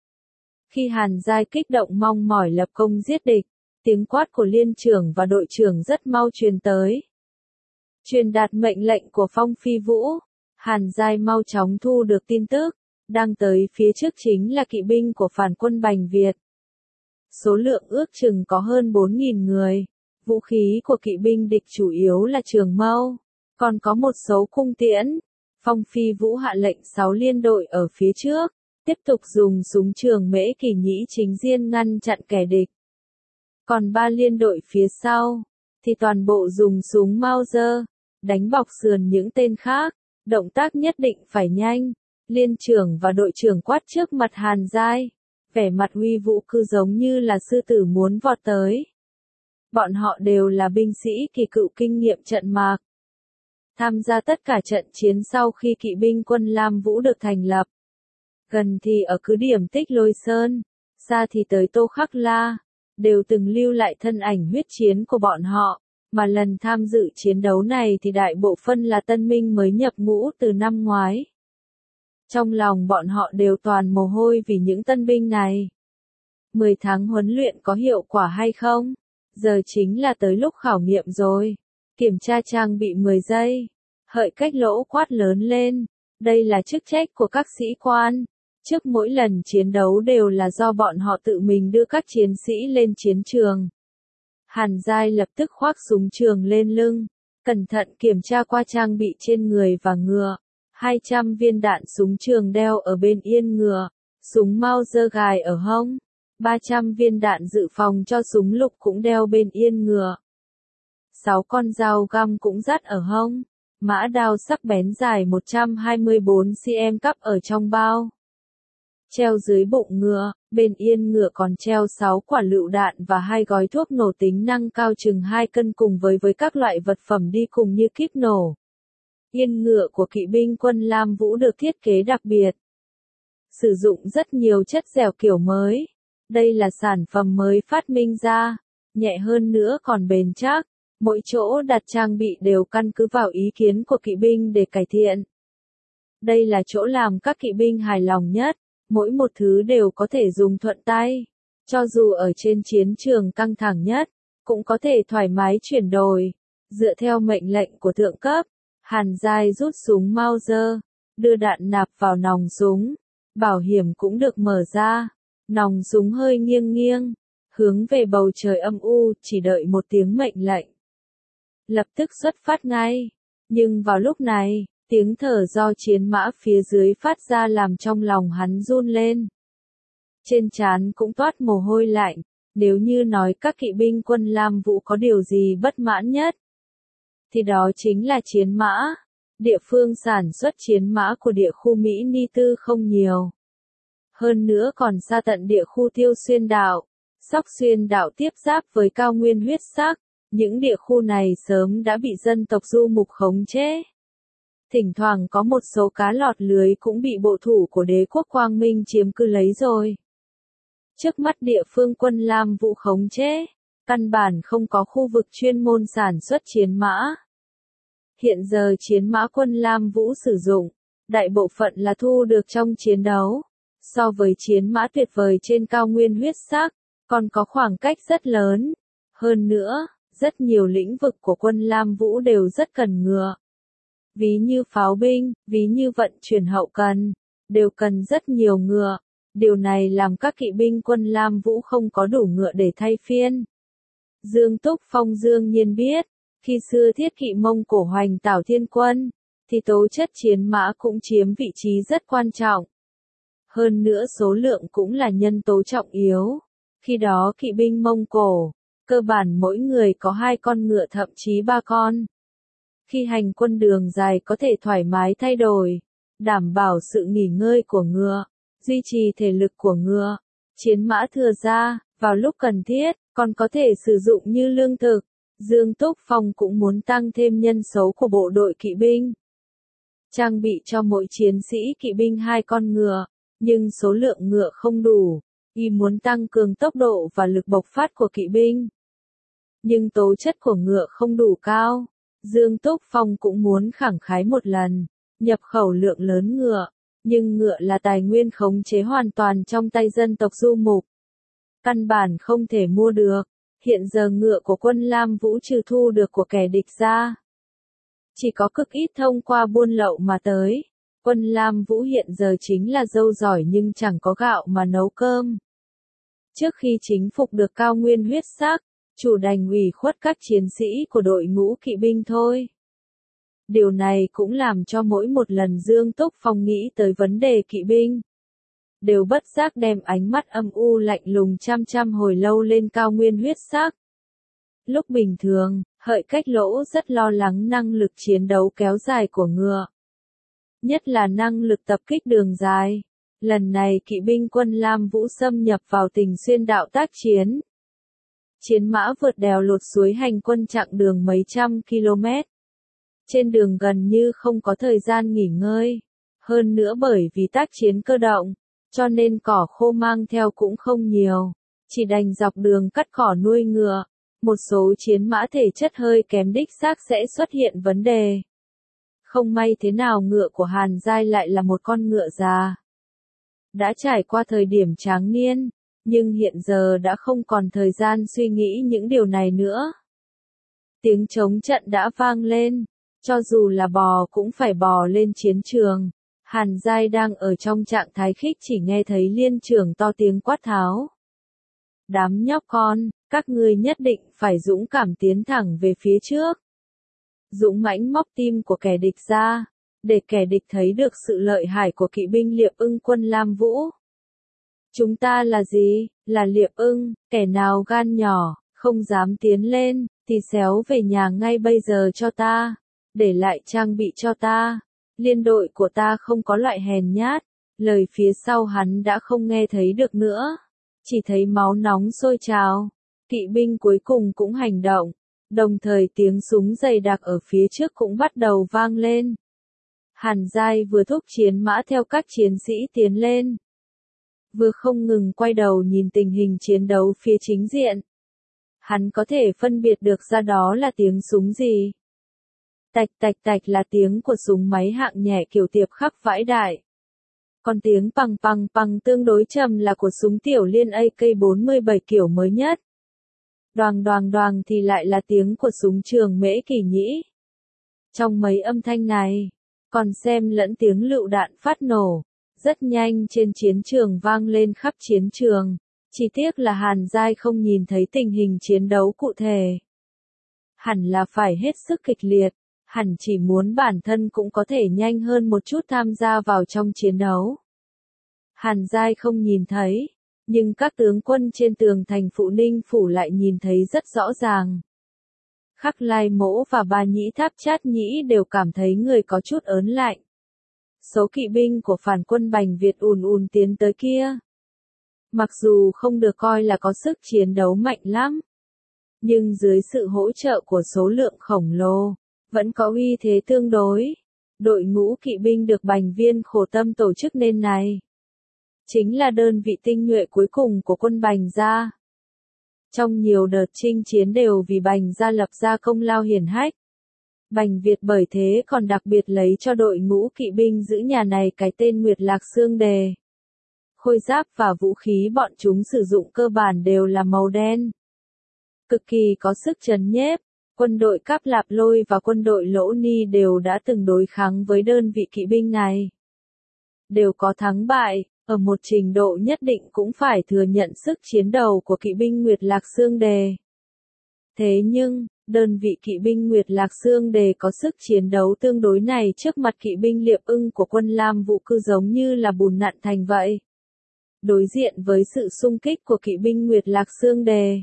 Khi Hàn Giai kích động mong mỏi lập công giết địch, tiếng quát của liên trưởng và đội trưởng rất mau truyền tới. Truyền đạt mệnh lệnh của Phong Phi Vũ, Hàn Giai mau chóng thu được tin tức, đang tới phía trước chính là kỵ binh của phản quân Bành Việt. Số lượng ước chừng có hơn 4.000 người, vũ khí của kỵ binh địch chủ yếu là trường mâu, còn có một số cung tiễn. Phong Phi Vũ hạ lệnh 6 liên đội ở phía trước, tiếp tục dùng súng trường Mễ Kỷ Nhĩ chính diên ngăn chặn kẻ địch. Còn 3 liên đội phía sau, thì toàn bộ dùng súng Mauser, đánh bọc sườn những tên khác, động tác nhất định phải nhanh. Liên trưởng và đội trưởng quát trước mặt Hàn Giai, vẻ mặt uy vũ cứ giống như là sư tử muốn vọt tới. Bọn họ đều là binh sĩ kỳ cựu kinh nghiệm trận mạc. Tham gia tất cả trận chiến sau khi kỵ binh quân Lam Vũ được thành lập. Gần thì ở cứ điểm Tích Lôi Sơn, xa thì tới Tô Khắc La, đều từng lưu lại thân ảnh huyết chiến của bọn họ, mà lần tham dự chiến đấu này thì đại bộ phân là tân binh mới nhập ngũ từ năm ngoái. Trong lòng bọn họ đều toàn mồ hôi vì những tân binh này. 10 tháng huấn luyện có hiệu quả hay không? Giờ chính là tới lúc khảo nghiệm rồi. Kiểm tra trang bị 10 giây. Hợi Cách Lỗ quát lớn lên. Đây là chức trách của các sĩ quan. Trước mỗi lần chiến đấu đều là do bọn họ tự mình đưa các chiến sĩ lên chiến trường. Hàn Giai lập tức khoác súng trường lên lưng, cẩn thận kiểm tra qua trang bị trên người và ngựa. 200 viên đạn súng trường đeo ở bên yên ngựa, súng Mauser gài ở hông. 300 viên đạn dự phòng cho súng lục cũng đeo bên yên ngựa. 6 con dao găm cũng dắt ở hông. Mã đao sắc bén dài 124 cm cắp ở trong bao. Treo dưới bụng ngựa, bên yên ngựa còn treo 6 quả lựu đạn và 2 gói thuốc nổ tính năng cao chừng 2 cân cùng với các loại vật phẩm đi cùng như kíp nổ. Yên ngựa của kỵ binh quân Lam Vũ được thiết kế đặc biệt. Sử dụng rất nhiều chất dẻo kiểu mới. Đây là sản phẩm mới phát minh ra, nhẹ hơn nữa còn bền chắc. Mỗi chỗ đặt trang bị đều căn cứ vào ý kiến của kỵ binh để cải thiện. Đây là chỗ làm các kỵ binh hài lòng nhất. Mỗi một thứ đều có thể dùng thuận tay. Cho dù ở trên chiến trường căng thẳng nhất, cũng có thể thoải mái chuyển đổi. Dựa theo mệnh lệnh của thượng cấp, Hàn Giai rút súng Mauser, đưa đạn nạp vào nòng súng. Bảo hiểm cũng được mở ra. Nòng súng hơi nghiêng nghiêng, hướng về bầu trời âm u, chỉ đợi một tiếng mệnh lệnh. Lập tức xuất phát ngay. Nhưng vào lúc này, tiếng thở do chiến mã phía dưới phát ra làm trong lòng hắn run lên. Trên trán cũng toát mồ hôi lạnh. Nếu như nói các kỵ binh quân Lam Vũ có điều gì bất mãn nhất, thì đó chính là chiến mã. Địa phương sản xuất chiến mã của địa khu Mỹ Ni Tư không nhiều. Hơn nữa còn xa tận địa khu Tiêu Xuyên Đạo, Sóc Xuyên Đạo tiếp giáp với cao nguyên huyết sắc. Những địa khu này sớm đã bị dân tộc du mục khống chế. Thỉnh thoảng có một số cá lọt lưới cũng bị bộ thủ của đế quốc Quang Minh chiếm cứ lấy rồi. Trước mắt địa phương quân Lam Vũ khống chế, căn bản không có khu vực chuyên môn sản xuất chiến mã. Hiện giờ chiến mã quân Lam Vũ sử dụng, đại bộ phận là thu được trong chiến đấu. So với chiến mã tuyệt vời trên cao nguyên huyết sắc, còn có khoảng cách rất lớn. Hơn nữa, rất nhiều lĩnh vực của quân Lam Vũ đều rất cần ngựa. Ví như pháo binh, ví như vận chuyển hậu cần, đều cần rất nhiều ngựa. Điều này làm các kỵ binh quân Lam Vũ không có đủ ngựa để thay phiên. Dương Túc Phong đương nhiên biết, khi xưa thiết kỵ Mông Cổ hoành Tảo Thiên Quân, thì tố chất chiến mã cũng chiếm vị trí rất quan trọng. Hơn nữa số lượng cũng là nhân tố trọng yếu. Khi đó kỵ binh Mông Cổ, cơ bản mỗi người có 2 con ngựa thậm chí 3 con. Khi hành quân đường dài có thể thoải mái thay đổi, đảm bảo sự nghỉ ngơi của ngựa, duy trì thể lực của ngựa. Chiến mã thừa ra, vào lúc cần thiết, còn có thể sử dụng như lương thực. Dương Túc Phong cũng muốn tăng thêm nhân số của bộ đội kỵ binh. Trang bị cho mỗi chiến sĩ kỵ binh 2 con ngựa, nhưng số lượng ngựa không đủ. Y muốn tăng cường tốc độ và lực bộc phát của kỵ binh. Nhưng tố chất của ngựa không đủ cao. Dương Túc Phong cũng muốn khẳng khái một lần, nhập khẩu lượng lớn ngựa. Nhưng ngựa là tài nguyên khống chế hoàn toàn trong tay dân tộc du mục. Căn bản không thể mua được. Hiện giờ ngựa của quân Lam Vũ trừ thu được của kẻ địch ra, chỉ có cực ít thông qua buôn lậu mà tới. Quân Lam Vũ hiện giờ chính là dâu giỏi nhưng chẳng có gạo mà nấu cơm. Trước khi chính phục được cao nguyên huyết sắc, chủ đành ủy khuất các chiến sĩ của đội ngũ kỵ binh thôi. Điều này cũng làm cho mỗi một lần Dương Túc Phong nghĩ tới vấn đề kỵ binh, đều bất giác đem ánh mắt âm u lạnh lùng chăm chăm hồi lâu lên cao nguyên huyết sắc. Lúc bình thường, Hợi Cách Lỗ rất lo lắng năng lực chiến đấu kéo dài của ngựa. Nhất là năng lực tập kích đường dài. Lần này kỵ binh quân Lam Vũ xâm nhập vào Tình Xuyên đạo tác chiến. Chiến mã vượt đèo lột suối hành quân chặng đường mấy trăm km. Trên đường gần như không có thời gian nghỉ ngơi. Hơn nữa bởi vì tác chiến cơ động, cho nên cỏ khô mang theo cũng không nhiều. Chỉ đành dọc đường cắt cỏ nuôi ngựa. Một số chiến mã thể chất hơi kém đích xác sẽ xuất hiện vấn đề. Không may thế nào ngựa của Hàn Giai lại là một con ngựa già. Đã trải qua thời điểm tráng niên, nhưng hiện giờ đã không còn thời gian suy nghĩ những điều này nữa. Tiếng trống trận đã vang lên, cho dù là bò cũng phải bò lên chiến trường. Hàn Giai đang ở trong trạng thái khích chỉ nghe thấy liên trưởng to tiếng quát tháo. Đám nhóc con, các ngươi nhất định phải dũng cảm tiến thẳng về phía trước. Dũng mãnh móc tim của kẻ địch ra, để kẻ địch thấy được sự lợi hại của kỵ binh Liệp Ưng quân Lam Vũ. Chúng ta là gì? Là Liệp Ưng, kẻ nào gan nhỏ, không dám tiến lên, thì xéo về nhà ngay bây giờ cho ta, để lại trang bị cho ta. Liên đội của ta không có loại hèn nhát. Lời phía sau hắn đã không nghe thấy được nữa, chỉ thấy máu nóng sôi trào. Kỵ binh cuối cùng cũng hành động, đồng thời tiếng súng dày đặc ở phía trước cũng bắt đầu vang lên. Hàn Giai vừa thúc chiến mã theo các chiến sĩ tiến lên, vừa không ngừng quay đầu nhìn tình hình chiến đấu phía chính diện. Hắn có thể phân biệt được ra đó là tiếng súng gì. Tạch tạch tạch là tiếng của súng máy hạng nhẹ kiểu tiệp khắc vãi đại. Còn tiếng pằng pằng pằng tương đối trầm là của súng tiểu liên AK-47 kiểu mới nhất. Đoàng đoàng đoàng thì lại là tiếng của súng trường Mễ Kỳ Nhĩ. Trong mấy âm thanh này, còn xem lẫn tiếng lựu đạn phát nổ, rất nhanh trên chiến trường vang lên khắp chiến trường. Chỉ tiếc là Hàn Giai không nhìn thấy tình hình chiến đấu cụ thể. Hẳn là phải hết sức kịch liệt, hẳn chỉ muốn bản thân cũng có thể nhanh hơn một chút tham gia vào trong chiến đấu. Hàn Giai không nhìn thấy, nhưng các tướng quân trên tường thành Phụ Ninh Phủ lại nhìn thấy rất rõ ràng. Khắc Lai Mỗ và Ba Nhĩ Tháp Chát Nhĩ đều cảm thấy người có chút ớn lạnh. Số kỵ binh của phản quân Bành Việt ùn ùn tiến tới kia. Mặc dù không được coi là có sức chiến đấu mạnh lắm, nhưng dưới sự hỗ trợ của số lượng khổng lồ, vẫn có uy thế tương đối. Đội ngũ kỵ binh được Bành Viên khổ tâm tổ chức nên này. chính là đơn vị tinh nhuệ cuối cùng của quân Bành Gia. Trong nhiều đợt chinh chiến đều vì Bành Gia lập ra công lao hiển hách. Bành Việt bởi thế còn đặc biệt lấy cho đội ngũ kỵ binh giữ nhà này cái tên Nguyệt Lạc Xương Đề. Khôi giáp và vũ khí bọn chúng sử dụng cơ bản đều là màu đen. Cực kỳ có sức trấn nhiếp, quân đội Cáp Lạp Lôi và quân đội Lỗ Ni đều đã từng đối kháng với đơn vị kỵ binh này. Đều có thắng bại, ở một trình độ nhất định cũng phải thừa nhận sức chiến đầu của kỵ binh Nguyệt Lạc Xương Đề. Thế nhưng, đơn vị kỵ binh Nguyệt Lạc Xương Đề có sức chiến đấu tương đối này trước mặt kỵ binh Liệp Ưng của quân Lam Vũ cứ giống như là bùn nặn thành vậy. Đối diện với sự xung kích của kỵ binh Nguyệt Lạc Xương Đề,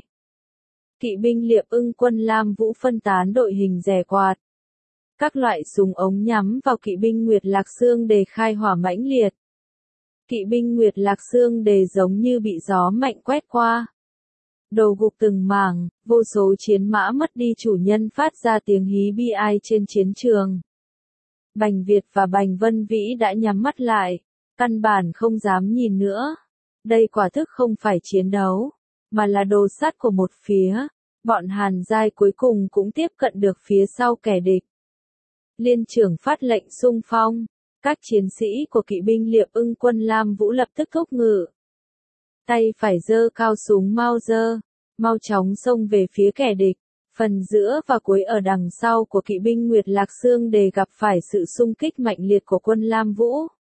kỵ binh Liệp Ưng quân Lam Vũ phân tán đội hình rẻ quạt. Các loại súng ống nhắm vào kỵ binh Nguyệt Lạc Xương Đề khai hỏa mãnh liệt. Kỵ binh Nguyệt Lạc Xương Đề giống như bị gió mạnh quét qua. Đầu gục từng mảng, vô số chiến mã mất đi chủ nhân phát ra tiếng hí bi ai trên chiến trường. Bành Việt và Bành Vân Vĩ đã nhắm mắt lại, căn bản không dám nhìn nữa. Đây quả thức không phải chiến đấu, mà là đồ sắt của một phía. Bọn Hàn Giai cuối cùng cũng tiếp cận được phía sau kẻ địch. Liên trưởng phát lệnh xung phong, các chiến sĩ của kỵ binh Liệp Ưng quân Lam Vũ lập tức thúc ngự. Tay phải giơ cao súng Mauser, mau chóng xông về phía kẻ địch. Phần giữa và cuối ở đằng sau của kỵ binh Nguyệt Lạc Xương Đề gặp phải sự xung kích mạnh liệt của quân Lam Vũ.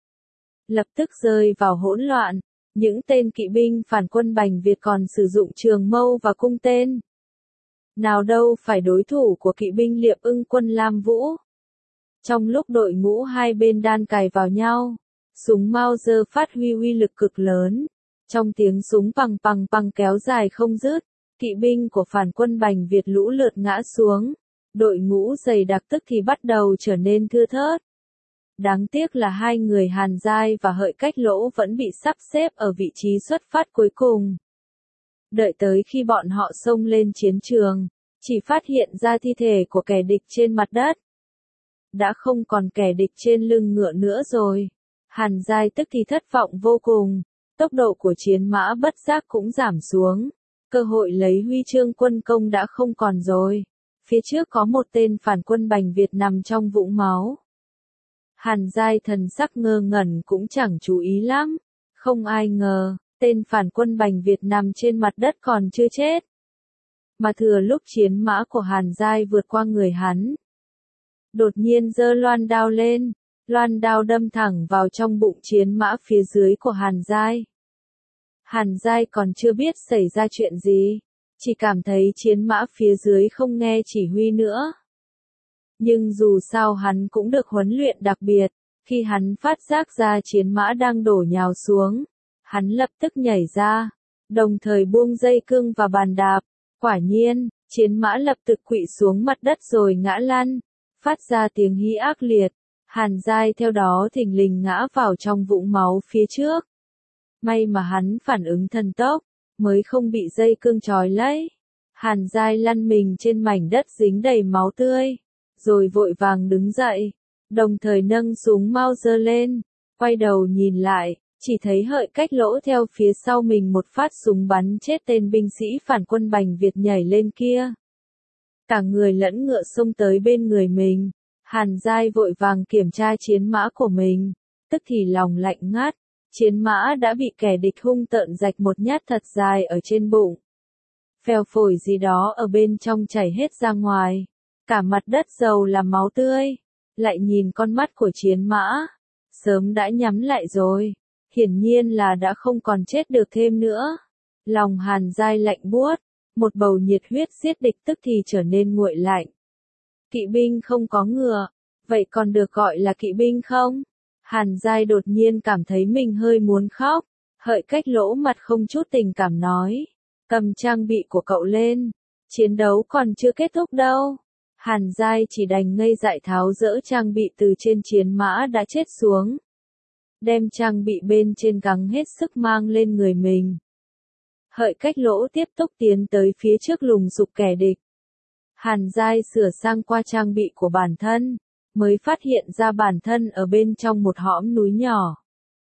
Lập tức rơi vào hỗn loạn, những tên kỵ binh phản quân Bành Việt còn sử dụng trường mâu và cung tên. Nào đâu phải đối thủ của kỵ binh Liệp Ưng quân Lam Vũ. Trong lúc đội ngũ hai bên đan cài vào nhau, súng Mauser phát huy uy lực cực lớn. Trong tiếng súng pằng pằng pằng kéo dài không dứt, kỵ binh của phản quân Bành Việt lũ lượt ngã xuống. Đội ngũ dày đặc tức thì bắt đầu trở nên thưa thớt. Đáng tiếc là hai người Hàn Giai và Hợi Cách Lỗ vẫn bị sắp xếp ở vị trí xuất phát cuối cùng. Đợi tới khi bọn họ xông lên chiến trường, chỉ phát hiện ra thi thể của kẻ địch trên mặt đất. Đã không còn kẻ địch trên lưng ngựa nữa rồi. Hàn Giai tức thì thất vọng vô cùng. Tốc độ của chiến mã bất giác cũng giảm xuống. Cơ hội lấy huy chương quân công đã không còn rồi. Phía trước có một tên phản quân Bành Việt nằm trong vũng máu. Hàn Giai thần sắc ngơ ngẩn cũng chẳng chú ý lắm. Không ai ngờ, tên phản quân Bành Việt nằm trên mặt đất còn chưa chết. Mà thừa lúc chiến mã của Hàn Giai vượt qua người hắn. Đột nhiên giơ loan đao lên, loan đao đâm thẳng vào trong bụng chiến mã phía dưới của Hàn Giai. Hàn Giai còn chưa biết xảy ra chuyện gì, chỉ cảm thấy chiến mã phía dưới không nghe chỉ huy nữa. Nhưng dù sao hắn cũng được huấn luyện đặc biệt, khi hắn phát giác ra chiến mã đang đổ nhào xuống, hắn lập tức nhảy ra, đồng thời buông dây cương và bàn đạp. Quả nhiên, chiến mã lập tức quỵ xuống mặt đất rồi ngã lăn, phát ra tiếng hí ác liệt. Hàn Giai theo đó thình lình ngã vào trong vũng máu phía trước. May mà hắn phản ứng thần tốc, mới không bị dây cương trói lấy. Hàn Giai lăn mình trên mảnh đất dính đầy máu tươi, rồi vội vàng đứng dậy, đồng thời nâng súng Mauser lên, quay đầu nhìn lại, chỉ thấy Hợi Cách Lỗ theo phía sau mình một phát súng bắn chết tên binh sĩ phản quân Bành Việt nhảy lên kia. Cả người lẫn ngựa xông tới bên người mình. Hàn Giai vội vàng kiểm tra chiến mã của mình, tức thì lòng lạnh ngắt, chiến mã đã bị kẻ địch hung tợn rạch một nhát thật dài ở trên bụng. Phèo phổi gì đó ở bên trong chảy hết ra ngoài, cả mặt đất dầu là máu tươi, lại nhìn con mắt của chiến mã, sớm đã nhắm lại rồi, hiển nhiên là đã không còn chết được thêm nữa. Lòng Hàn Giai lạnh buốt, một bầu nhiệt huyết giết địch tức thì trở nên nguội lạnh. Kỵ binh không có ngựa, vậy còn được gọi là kỵ binh không? Hàn Giai đột nhiên cảm thấy mình hơi muốn khóc. Hợi Cách Lỗ mặt không chút tình cảm nói, cầm trang bị của cậu lên, chiến đấu còn chưa kết thúc đâu. Hàn Giai chỉ đành ngây dại tháo dỡ trang bị từ trên chiến mã đã chết xuống, đem trang bị bên trên gắng hết sức mang lên người mình. Hợi Cách Lỗ tiếp tục tiến tới phía trước lùng sục kẻ địch. Hàn Giai sửa sang qua trang bị của bản thân, mới phát hiện ra bản thân ở bên trong một hõm núi nhỏ.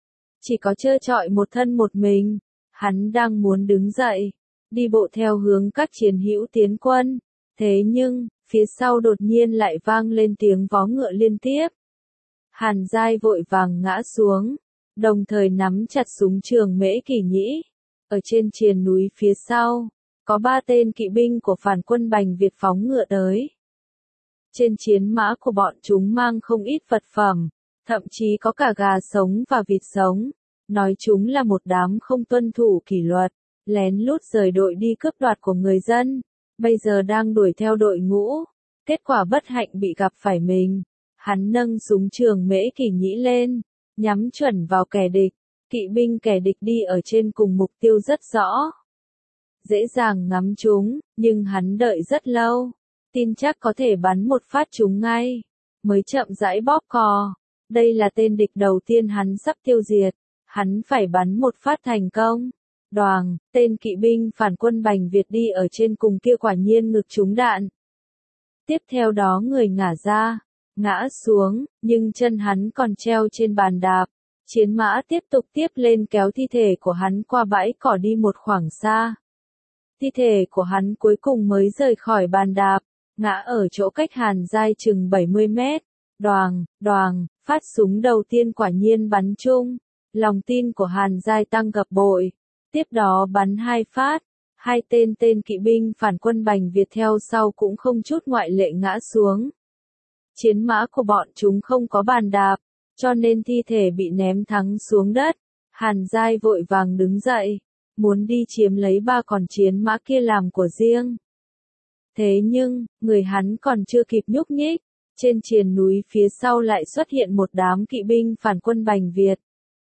chỉ có trơ trọi một thân một mình. Hắn đang muốn đứng dậy, đi bộ theo hướng các chiến hữu tiến quân. Thế nhưng, phía sau đột nhiên lại vang lên tiếng vó ngựa liên tiếp. Hàn Giai vội vàng ngã xuống, đồng thời nắm chặt súng trường Mễ Kỷ Nhĩ. Ở trên triền núi phía sau, có 3 tên kỵ binh của phản quân Bành Việt phóng ngựa tới. Trên chiến mã của bọn chúng mang không ít vật phẩm, thậm chí có cả gà sống và vịt sống. Nói chúng là một đám không tuân thủ kỷ luật, lén lút rời đội đi cướp đoạt của người dân, bây giờ đang đuổi theo đội ngũ. Kết quả bất hạnh bị gặp phải mình. Hắn nâng súng trường Mễ Kỷ Nhĩ lên, nhắm chuẩn vào kẻ địch. Kỵ binh kẻ địch đi ở trên cùng mục tiêu rất rõ. Dễ dàng ngắm chúng, nhưng hắn đợi rất lâu. Tin chắc có thể bắn một phát chúng ngay. Mới chậm rãi bóp cò. Đây là tên địch đầu tiên hắn sắp tiêu diệt. Hắn phải bắn một phát thành công. Đoàng, tên kỵ binh phản quân Bành Việt đi ở trên cùng kia quả nhiên ngực trúng đạn. Tiếp theo đó người ngã ra, ngã xuống, nhưng chân hắn còn treo trên bàn đạp. Chiến mã tiếp tục tiếp lên kéo thi thể của hắn qua bãi cỏ đi một khoảng xa. Thi thể của hắn cuối cùng mới rời khỏi bàn đạp, ngã ở chỗ cách Hàn Giai chừng 70 mét. Đoàng, đoàng, phát súng đầu tiên quả nhiên bắn trúng. Lòng tin của Hàn Giai tăng gấp bội. Tiếp đó bắn 2 phát. 2 tên kỵ binh phản quân Bành Việt theo sau cũng không chút ngoại lệ ngã xuống. Chiến mã của bọn chúng không có bàn đạp, cho nên thi thể bị ném thẳng xuống đất. Hàn Giai vội vàng đứng dậy, muốn đi chiếm lấy 3 con chiến mã kia làm của riêng. Thế nhưng, người hắn còn chưa kịp nhúc nhích, trên triền núi phía sau lại xuất hiện một đám kỵ binh phản quân Bành Việt.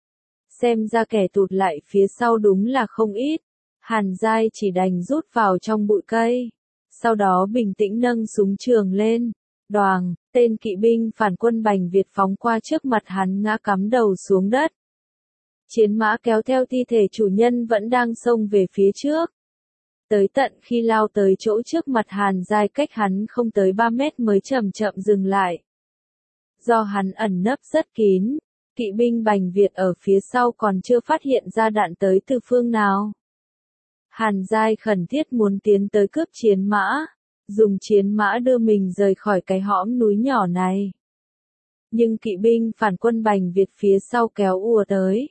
Xem ra kẻ tụt lại phía sau đúng là không ít. Hàn Giai chỉ đành rút vào trong bụi cây. Sau đó bình tĩnh nâng súng trường lên. Đoàng, tên kỵ binh phản quân Bành Việt phóng qua trước mặt hắn ngã cắm đầu xuống đất. Chiến mã kéo theo thi thể chủ nhân vẫn đang xông về phía trước. Tới tận khi lao tới chỗ trước mặt Hàn Giai cách hắn không tới 3 mét mới chậm chậm dừng lại. Do hắn ẩn nấp rất kín, kỵ binh Bành Việt ở phía sau còn chưa phát hiện ra đạn tới từ phương nào. Hàn Giai khẩn thiết muốn tiến tới cướp chiến mã, dùng chiến mã đưa mình rời khỏi cái hõm núi nhỏ này. Nhưng kỵ binh phản quân Bành Việt phía sau kéo ùa tới.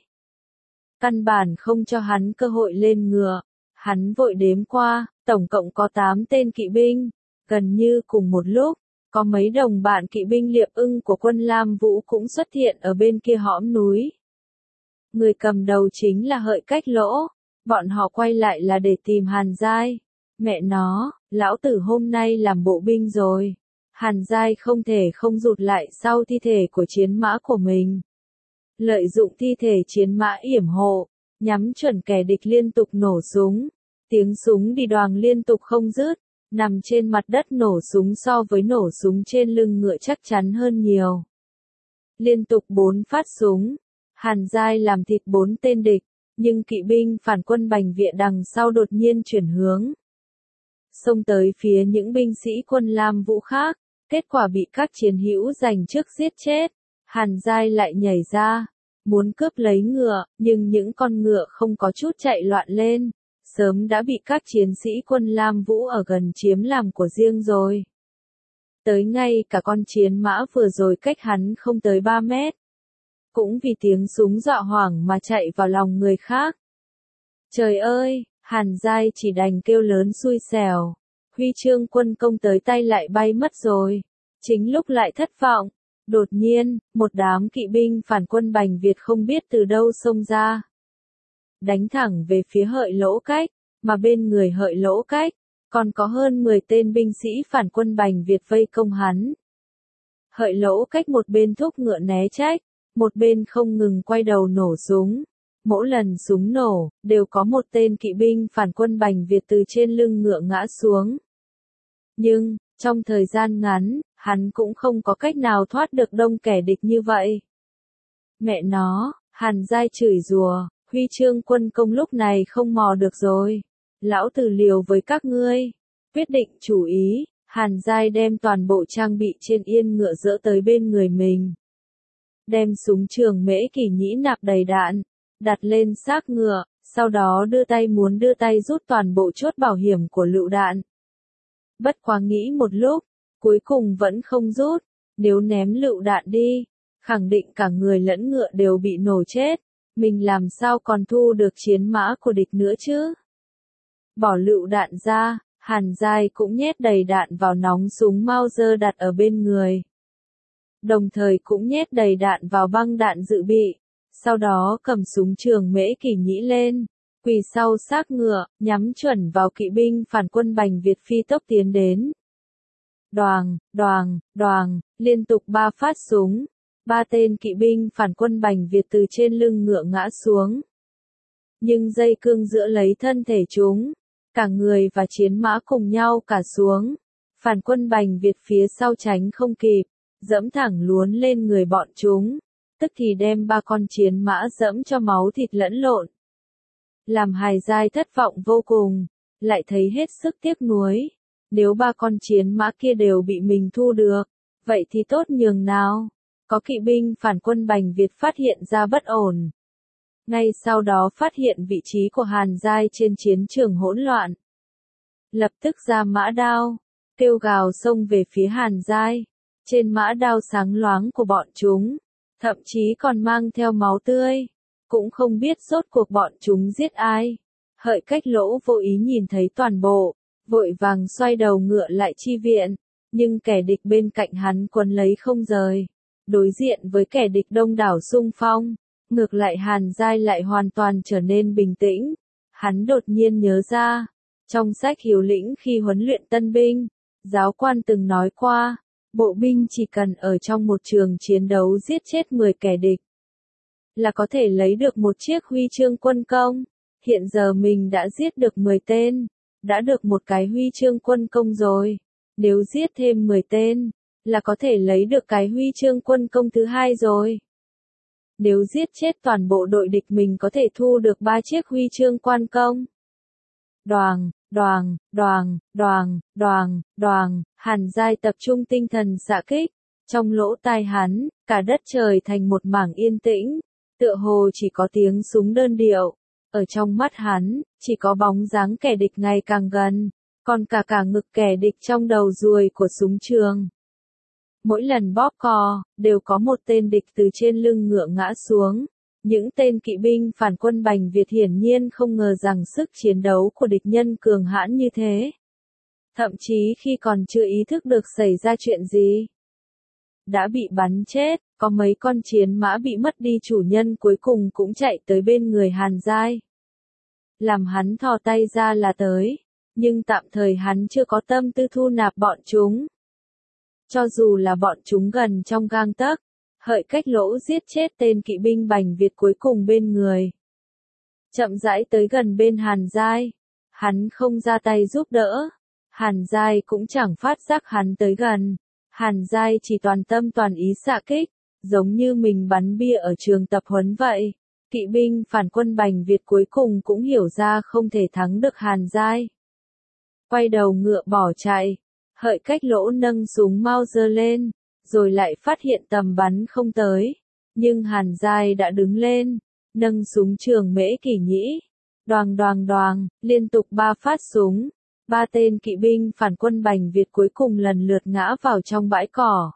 Căn bản không cho hắn cơ hội lên ngựa. Hắn vội đếm qua, tổng cộng có 8 tên kỵ binh. Gần như cùng một lúc, có mấy đồng bạn kỵ binh Liệp Ưng của quân Lam Vũ cũng xuất hiện ở bên kia hõm núi. Người cầm đầu chính là Hợi Cách Lỗ. Bọn họ quay lại là để tìm Hàn Giai. Mẹ nó, lão tử hôm nay làm bộ binh rồi. Hàn Giai không thể không rụt lại sau thi thể của chiến mã của mình. Lợi dụng thi thể chiến mã yểm hộ, nhắm chuẩn kẻ địch liên tục nổ súng. Tiếng súng đi đoàng liên tục không dứt, nằm trên mặt đất nổ súng so với nổ súng trên lưng ngựa chắc chắn hơn nhiều. Liên tục 4 phát súng, Hàn Giai làm thịt 4 tên địch, nhưng kỵ binh phản quân Bành Việt đằng sau đột nhiên chuyển hướng. Xông tới phía những binh sĩ quân Lam Vũ khác, kết quả bị các chiến hữu giành trước giết chết. Hàn Giai lại nhảy ra, muốn cướp lấy ngựa, nhưng những con ngựa không có chút chạy loạn lên, sớm đã bị các chiến sĩ quân Lam Vũ ở gần chiếm làm của riêng rồi. Tới ngay cả con chiến mã vừa rồi cách hắn không tới 3 mét. Cũng vì tiếng súng dọa hoảng mà chạy vào lòng người khác. Trời ơi, Hàn Giai chỉ đành kêu lớn xui xẻo. Huy chương quân công tới tay lại bay mất rồi. Chính lúc lại thất vọng, đột nhiên, một đám kỵ binh phản quân Bành Việt không biết từ đâu xông ra. Đánh thẳng về phía Hợi Lỗ Cách, mà bên người Hợi Lỗ Cách, còn có hơn 10 tên binh sĩ phản quân Bành Việt vây công hắn. Hợi Lỗ Cách một bên thúc ngựa né trách, một bên không ngừng quay đầu nổ súng. Mỗi lần súng nổ, đều có một tên kỵ binh phản quân Bành Việt từ trên lưng ngựa ngã xuống. Nhưng, trong thời gian ngắn, hắn cũng không có cách nào thoát được đông kẻ địch như vậy. Mẹ nó, Hàn Giai chửi rủa, huy chương quân công lúc này không mò được rồi. Lão tử liều với các ngươi. Quyết định chủ ý, Hàn Giai đem toàn bộ trang bị trên yên ngựa dỡ tới bên người mình. Đem súng trường Mễ Kỷ Nhĩ nạp đầy đạn, đặt lên xác ngựa, sau đó đưa tay rút toàn bộ chốt bảo hiểm của lựu đạn. Bất quá nghĩ một lúc, cuối cùng vẫn không rút, nếu ném lựu đạn đi, khẳng định cả người lẫn ngựa đều bị nổ chết, mình làm sao còn thu được chiến mã của địch nữa chứ. Bỏ lựu đạn ra, Hàn Giai cũng nhét đầy đạn vào nòng súng Mauser đặt ở bên người. Đồng thời cũng nhét đầy đạn vào băng đạn dự bị, sau đó cầm súng trường Mễ Kỷ Nhĩ lên, quỳ sau xác ngựa, nhắm chuẩn vào kỵ binh phản quân Bành Việt phi tốc tiến đến. Đoàng, đoàng, đoàng, liên tục 3 phát súng, 3 tên kỵ binh phản quân Bành Việt từ trên lưng ngựa ngã xuống. Nhưng dây cương giữa lấy thân thể chúng, cả người và chiến mã cùng nhau cả xuống. Phản quân Bành Việt phía sau tránh không kịp, dẫm thẳng luốn lên người bọn chúng, tức thì đem 3 con chiến mã dẫm cho máu thịt lẫn lộn. Làm Hài Giai thất vọng vô cùng, lại thấy hết sức tiếc nuối. Nếu 3 con chiến mã kia đều bị mình thu được, vậy thì tốt nhường nào. Có kỵ binh phản quân Bành Việt phát hiện ra bất ổn. Ngay sau đó phát hiện vị trí của Hàn Giai trên chiến trường hỗn loạn. Lập tức ra mã đao, kêu gào xông về phía Hàn Giai. Trên mã đao sáng loáng của bọn chúng, thậm chí còn mang theo máu tươi. Cũng không biết rốt cuộc bọn chúng giết ai. Hợi Cách Lỗ vô ý nhìn thấy toàn bộ, vội vàng xoay đầu ngựa lại chi viện. Nhưng kẻ địch bên cạnh hắn quấn lấy không rời. Đối diện với kẻ địch đông đảo xung phong, ngược lại Hàn Giai lại hoàn toàn trở nên bình tĩnh. Hắn đột nhiên nhớ ra, trong sách Hiếu Lĩnh khi huấn luyện tân binh, giáo quan từng nói qua, bộ binh chỉ cần ở trong một trường chiến đấu giết chết 10 kẻ địch, là có thể lấy được một chiếc huy chương quân công. Hiện giờ mình đã giết được 10 tên, đã được một cái huy chương quân công rồi. Nếu giết thêm 10 tên, là có thể lấy được cái huy chương quân công thứ 2 rồi. Nếu giết chết toàn bộ đội địch mình có thể thu được 3 chiếc huy chương quan công. Đoàng, đoàng, đoàng, đoàng, đoàng, đoàng, Hàn Giai tập trung tinh thần xạ kích. Trong lỗ tai hắn, cả đất trời thành một mảng yên tĩnh, tựa hồ chỉ có tiếng súng đơn điệu. Ở trong mắt hắn, chỉ có bóng dáng kẻ địch ngày càng gần, còn cả ngực kẻ địch trong đầu ruồi của súng trường. Mỗi lần bóp cò, đều có một tên địch từ trên lưng ngựa ngã xuống. Những tên kỵ binh phản quân Bành Việt hiển nhiên không ngờ rằng sức chiến đấu của địch nhân cường hãn như thế. Thậm chí khi còn chưa ý thức được xảy ra chuyện gì, đã bị bắn chết, có mấy con chiến mã bị mất đi chủ nhân cuối cùng cũng chạy tới bên người Hàn Giai. Làm hắn thò tay ra là tới, nhưng tạm thời hắn chưa có tâm tư thu nạp bọn chúng. Cho dù là bọn chúng gần trong gang tấc, Hợi Cách Lỗ giết chết tên kỵ binh Bành Việt cuối cùng bên người. Chậm rãi tới gần bên Hàn Giai, hắn không ra tay giúp đỡ. Hàn Giai cũng chẳng phát giác hắn tới gần. Hàn Giai chỉ toàn tâm toàn ý xạ kích, giống như mình bắn bia ở trường tập huấn vậy. Kỵ binh phản quân Bành Việt cuối cùng cũng hiểu ra không thể thắng được Hàn Giai. Quay đầu ngựa bỏ chạy, Hợi Cách Lỗ nâng súng Mauser lên, rồi lại phát hiện tầm bắn không tới. Nhưng Hàn Giai đã đứng lên, nâng súng trường Mễ Kỷ Nhĩ. Đoàng đoàng đoàng, liên tục 3 phát súng. 3 tên kỵ binh phản quân Bành Việt cuối cùng lần lượt ngã vào trong bãi cỏ.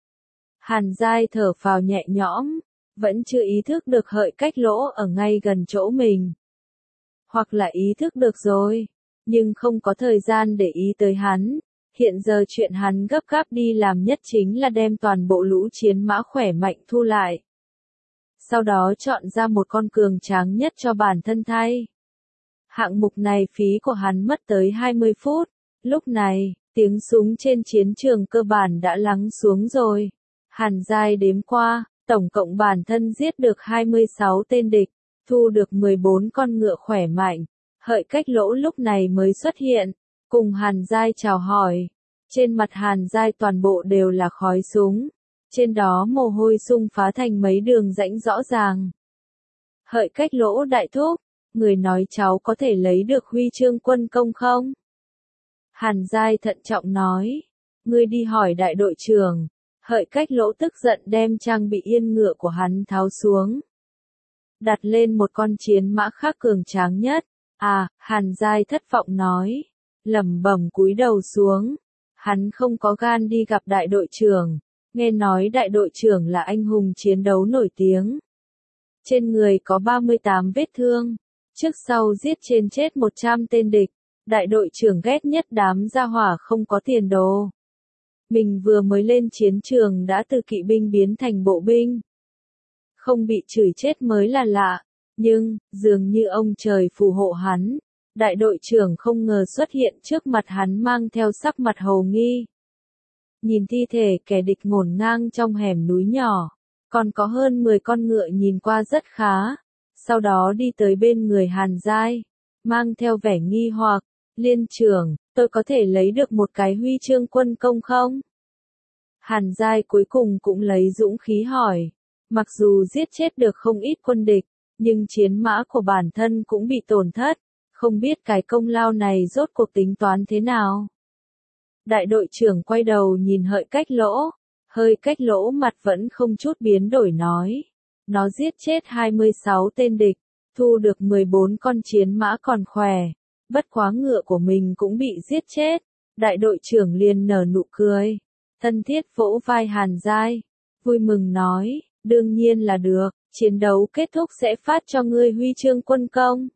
Hàn Giai thở phào nhẹ nhõm, vẫn chưa ý thức được Hợi Cách Lỗ ở ngay gần chỗ mình. Hoặc là ý thức được rồi, nhưng không có thời gian để ý tới hắn. Hiện giờ chuyện hắn gấp gáp đi làm nhất chính là đem toàn bộ lũ chiến mã khỏe mạnh thu lại. Sau đó chọn ra một con cường tráng nhất cho bản thân thay. Hạng mục này phí của hắn mất tới 20 phút. Lúc này, tiếng súng trên chiến trường cơ bản đã lắng xuống rồi. Hàn Giai đếm qua, tổng cộng bản thân giết được 26 tên địch, thu được 14 con ngựa khỏe mạnh. Hợi Cách Lỗ lúc này mới xuất hiện, cùng Hàn Giai chào hỏi. Trên mặt Hàn Giai toàn bộ đều là khói súng. Trên đó mồ hôi sung phá thành mấy đường rãnh rõ ràng. Hợi Cách Lỗ đại thúc, người nói cháu có thể lấy được huy chương quân công không? Hàn Giai thận trọng nói. Ngươi đi hỏi đại đội trưởng. Hợi Cách Lỗ tức giận đem trang bị yên ngựa của hắn tháo xuống. đặt lên một con chiến mã khác cường tráng nhất. À, Hàn Giai thất vọng nói, lẩm bẩm cúi đầu xuống. Hắn không có gan đi gặp đại đội trưởng, nghe nói đại đội trưởng là anh hùng chiến đấu nổi tiếng. Trên người có 38 vết thương, trước sau giết trên chết 100 tên địch, đại đội trưởng ghét nhất đám gia hỏa không có tiền đồ. Mình vừa mới lên chiến trường đã từ kỵ binh biến thành bộ binh. Không bị chửi chết mới là lạ, nhưng, dường như ông trời phù hộ hắn. Đại đội trưởng không ngờ xuất hiện trước mặt hắn mang theo sắc mặt hồ nghi. Nhìn thi thể kẻ địch ngổn ngang trong hẻm núi nhỏ, còn có hơn 10 con ngựa nhìn qua rất khá. Sau đó đi tới bên người Hàn Giai, mang theo vẻ nghi hoặc, liên trưởng, tôi có thể lấy được một cái huy chương quân công không? Hàn Giai cuối cùng cũng lấy dũng khí hỏi, mặc dù giết chết được không ít quân địch, nhưng chiến mã của bản thân cũng bị tổn thất, không biết cái công lao này rốt cuộc tính toán thế nào. Đại đội trưởng quay đầu nhìn hơi cách lỗ mặt vẫn không chút biến đổi nói, nó giết chết 26 tên địch, thu được 14 con chiến mã còn khỏe, bất quá ngựa của mình cũng bị giết chết. Đại đội trưởng liền nở nụ cười, thân thiết vỗ vai Hàn Giai, vui mừng nói, đương nhiên là được, chiến đấu kết thúc sẽ phát cho ngươi huy chương quân công.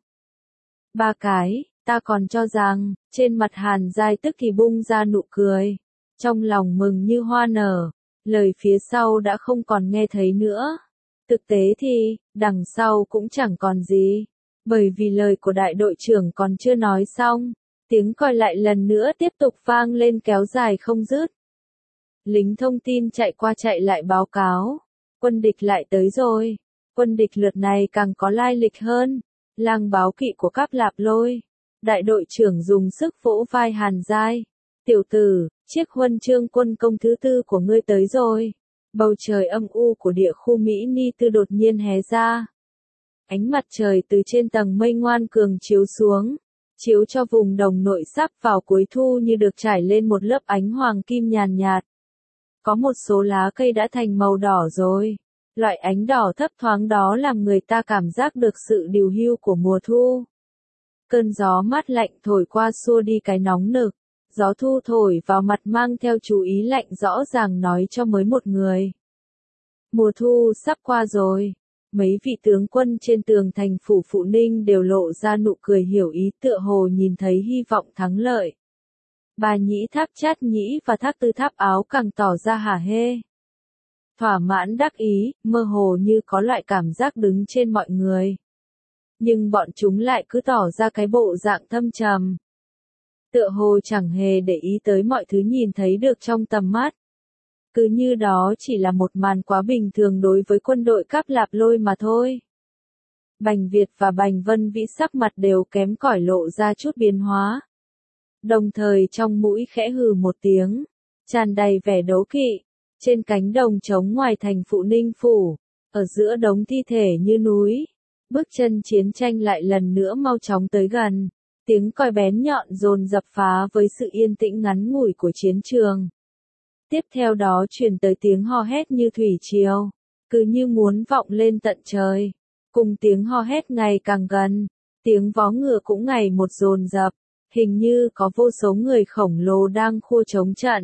3 cái, ta còn cho rằng, trên mặt Hàn Giai tức thì bung ra nụ cười, trong lòng mừng như hoa nở, lời phía sau đã không còn nghe thấy nữa. Thực tế thì, đằng sau cũng chẳng còn gì, bởi vì lời của đại đội trưởng còn chưa nói xong, tiếng còi lại lần nữa tiếp tục vang lên kéo dài không dứt. Lính thông tin chạy qua chạy lại báo cáo, quân địch lại tới rồi, quân địch lượt này càng có lai lịch hơn, lang báo kỵ của Cáp Lạp Lôi. Đại đội trưởng dùng sức vỗ vai Hàn Giai, tiểu tử, chiếc huân chương quân công thứ 4 của ngươi tới rồi. Bầu trời âm u của địa khu Mỹ Ni Tư đột nhiên hé ra. Ánh mặt trời từ trên tầng mây ngoan cường chiếu xuống, chiếu cho vùng đồng nội sắp vào cuối thu như được trải lên một lớp ánh hoàng kim nhàn nhạt. Có một số lá cây đã thành màu đỏ rồi. Loại ánh đỏ thấp thoáng đó làm người ta cảm giác được sự điều hưu của mùa thu. Cơn gió mát lạnh thổi qua xua đi cái nóng nực. Gió thu thổi vào mặt mang theo chú ý lạnh rõ ràng nói cho mới một người. Mùa thu sắp qua rồi. Mấy vị tướng quân trên tường thành phủ Phụ Ninh đều lộ ra nụ cười hiểu ý tựa hồ nhìn thấy hy vọng thắng lợi. Bà Nhĩ Tháp Chát Nhĩ và Thác Tư Tháp Áo càng tỏ ra hả hê. Thỏa mãn đắc ý, mơ hồ như có loại cảm giác đứng trên mọi người. Nhưng bọn chúng lại cứ tỏ ra cái bộ dạng thâm trầm. Tựa hồ chẳng hề để ý tới mọi thứ nhìn thấy được trong tầm mắt. Cứ như đó chỉ là một màn quá bình thường đối với quân đội Cáp Lạp Lôi mà thôi. Bành Việt và Bành Vân Vĩ sắc mặt đều kém cỏi lộ ra chút biến hóa. Đồng thời trong mũi khẽ hừ một tiếng, tràn đầy vẻ đố kỵ. Trên cánh đồng trống ngoài thành Phụ Ninh Phủ, ở giữa đống thi thể như núi, bước chân chiến tranh lại lần nữa mau chóng tới gần. Tiếng còi bén nhọn dồn dập phá với sự yên tĩnh ngắn ngủi của chiến trường. Tiếp theo đó truyền tới tiếng hò hét như thủy triều, cứ như muốn vọng lên tận trời. Cùng tiếng hò hét ngày càng gần, tiếng vó ngựa cũng ngày một dồn dập, hình như có vô số người khổng lồ đang khua trống trận.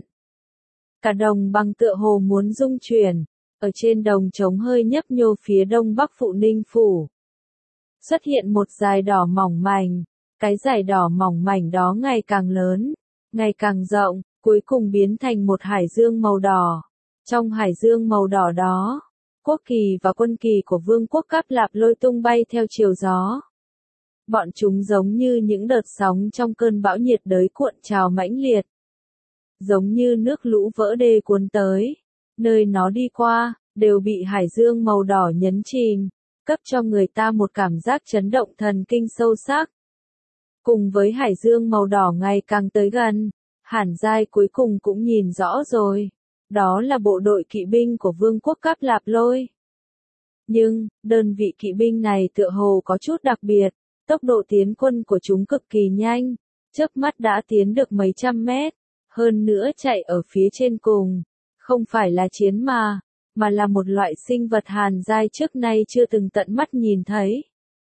Cả đồng bằng tựa hồ muốn rung chuyển, ở trên đồng trống hơi nhấp nhô phía đông bắc Phụ Ninh Phủ. Xuất hiện một dải đỏ mỏng manh, cái dải đỏ mỏng mảnh đó ngày càng lớn, ngày càng rộng, cuối cùng biến thành một hải dương màu đỏ. Trong hải dương màu đỏ đó, quốc kỳ và quân kỳ của Vương quốc Cáp Lạp Lôi tung bay theo chiều gió. Bọn chúng giống như những đợt sóng trong cơn bão nhiệt đới cuộn trào mãnh liệt. Giống như nước lũ vỡ đê cuốn tới, nơi nó đi qua, đều bị hải dương màu đỏ nhấn chìm, cấp cho người ta một cảm giác chấn động thần kinh sâu sắc. Cùng với hải dương màu đỏ ngày càng tới gần, Hàn Giai cuối cùng cũng nhìn rõ rồi. Đó là bộ đội kỵ binh của Vương quốc Cáp Lạp Lôi. Nhưng, đơn vị kỵ binh này tựa hồ có chút đặc biệt, tốc độ tiến quân của chúng cực kỳ nhanh, chớp mắt đã tiến được mấy trăm mét, hơn nữa chạy ở phía trên cùng, không phải là chiến mà mà là một loại sinh vật Hàn giai trước nay chưa từng tận mắt nhìn thấy.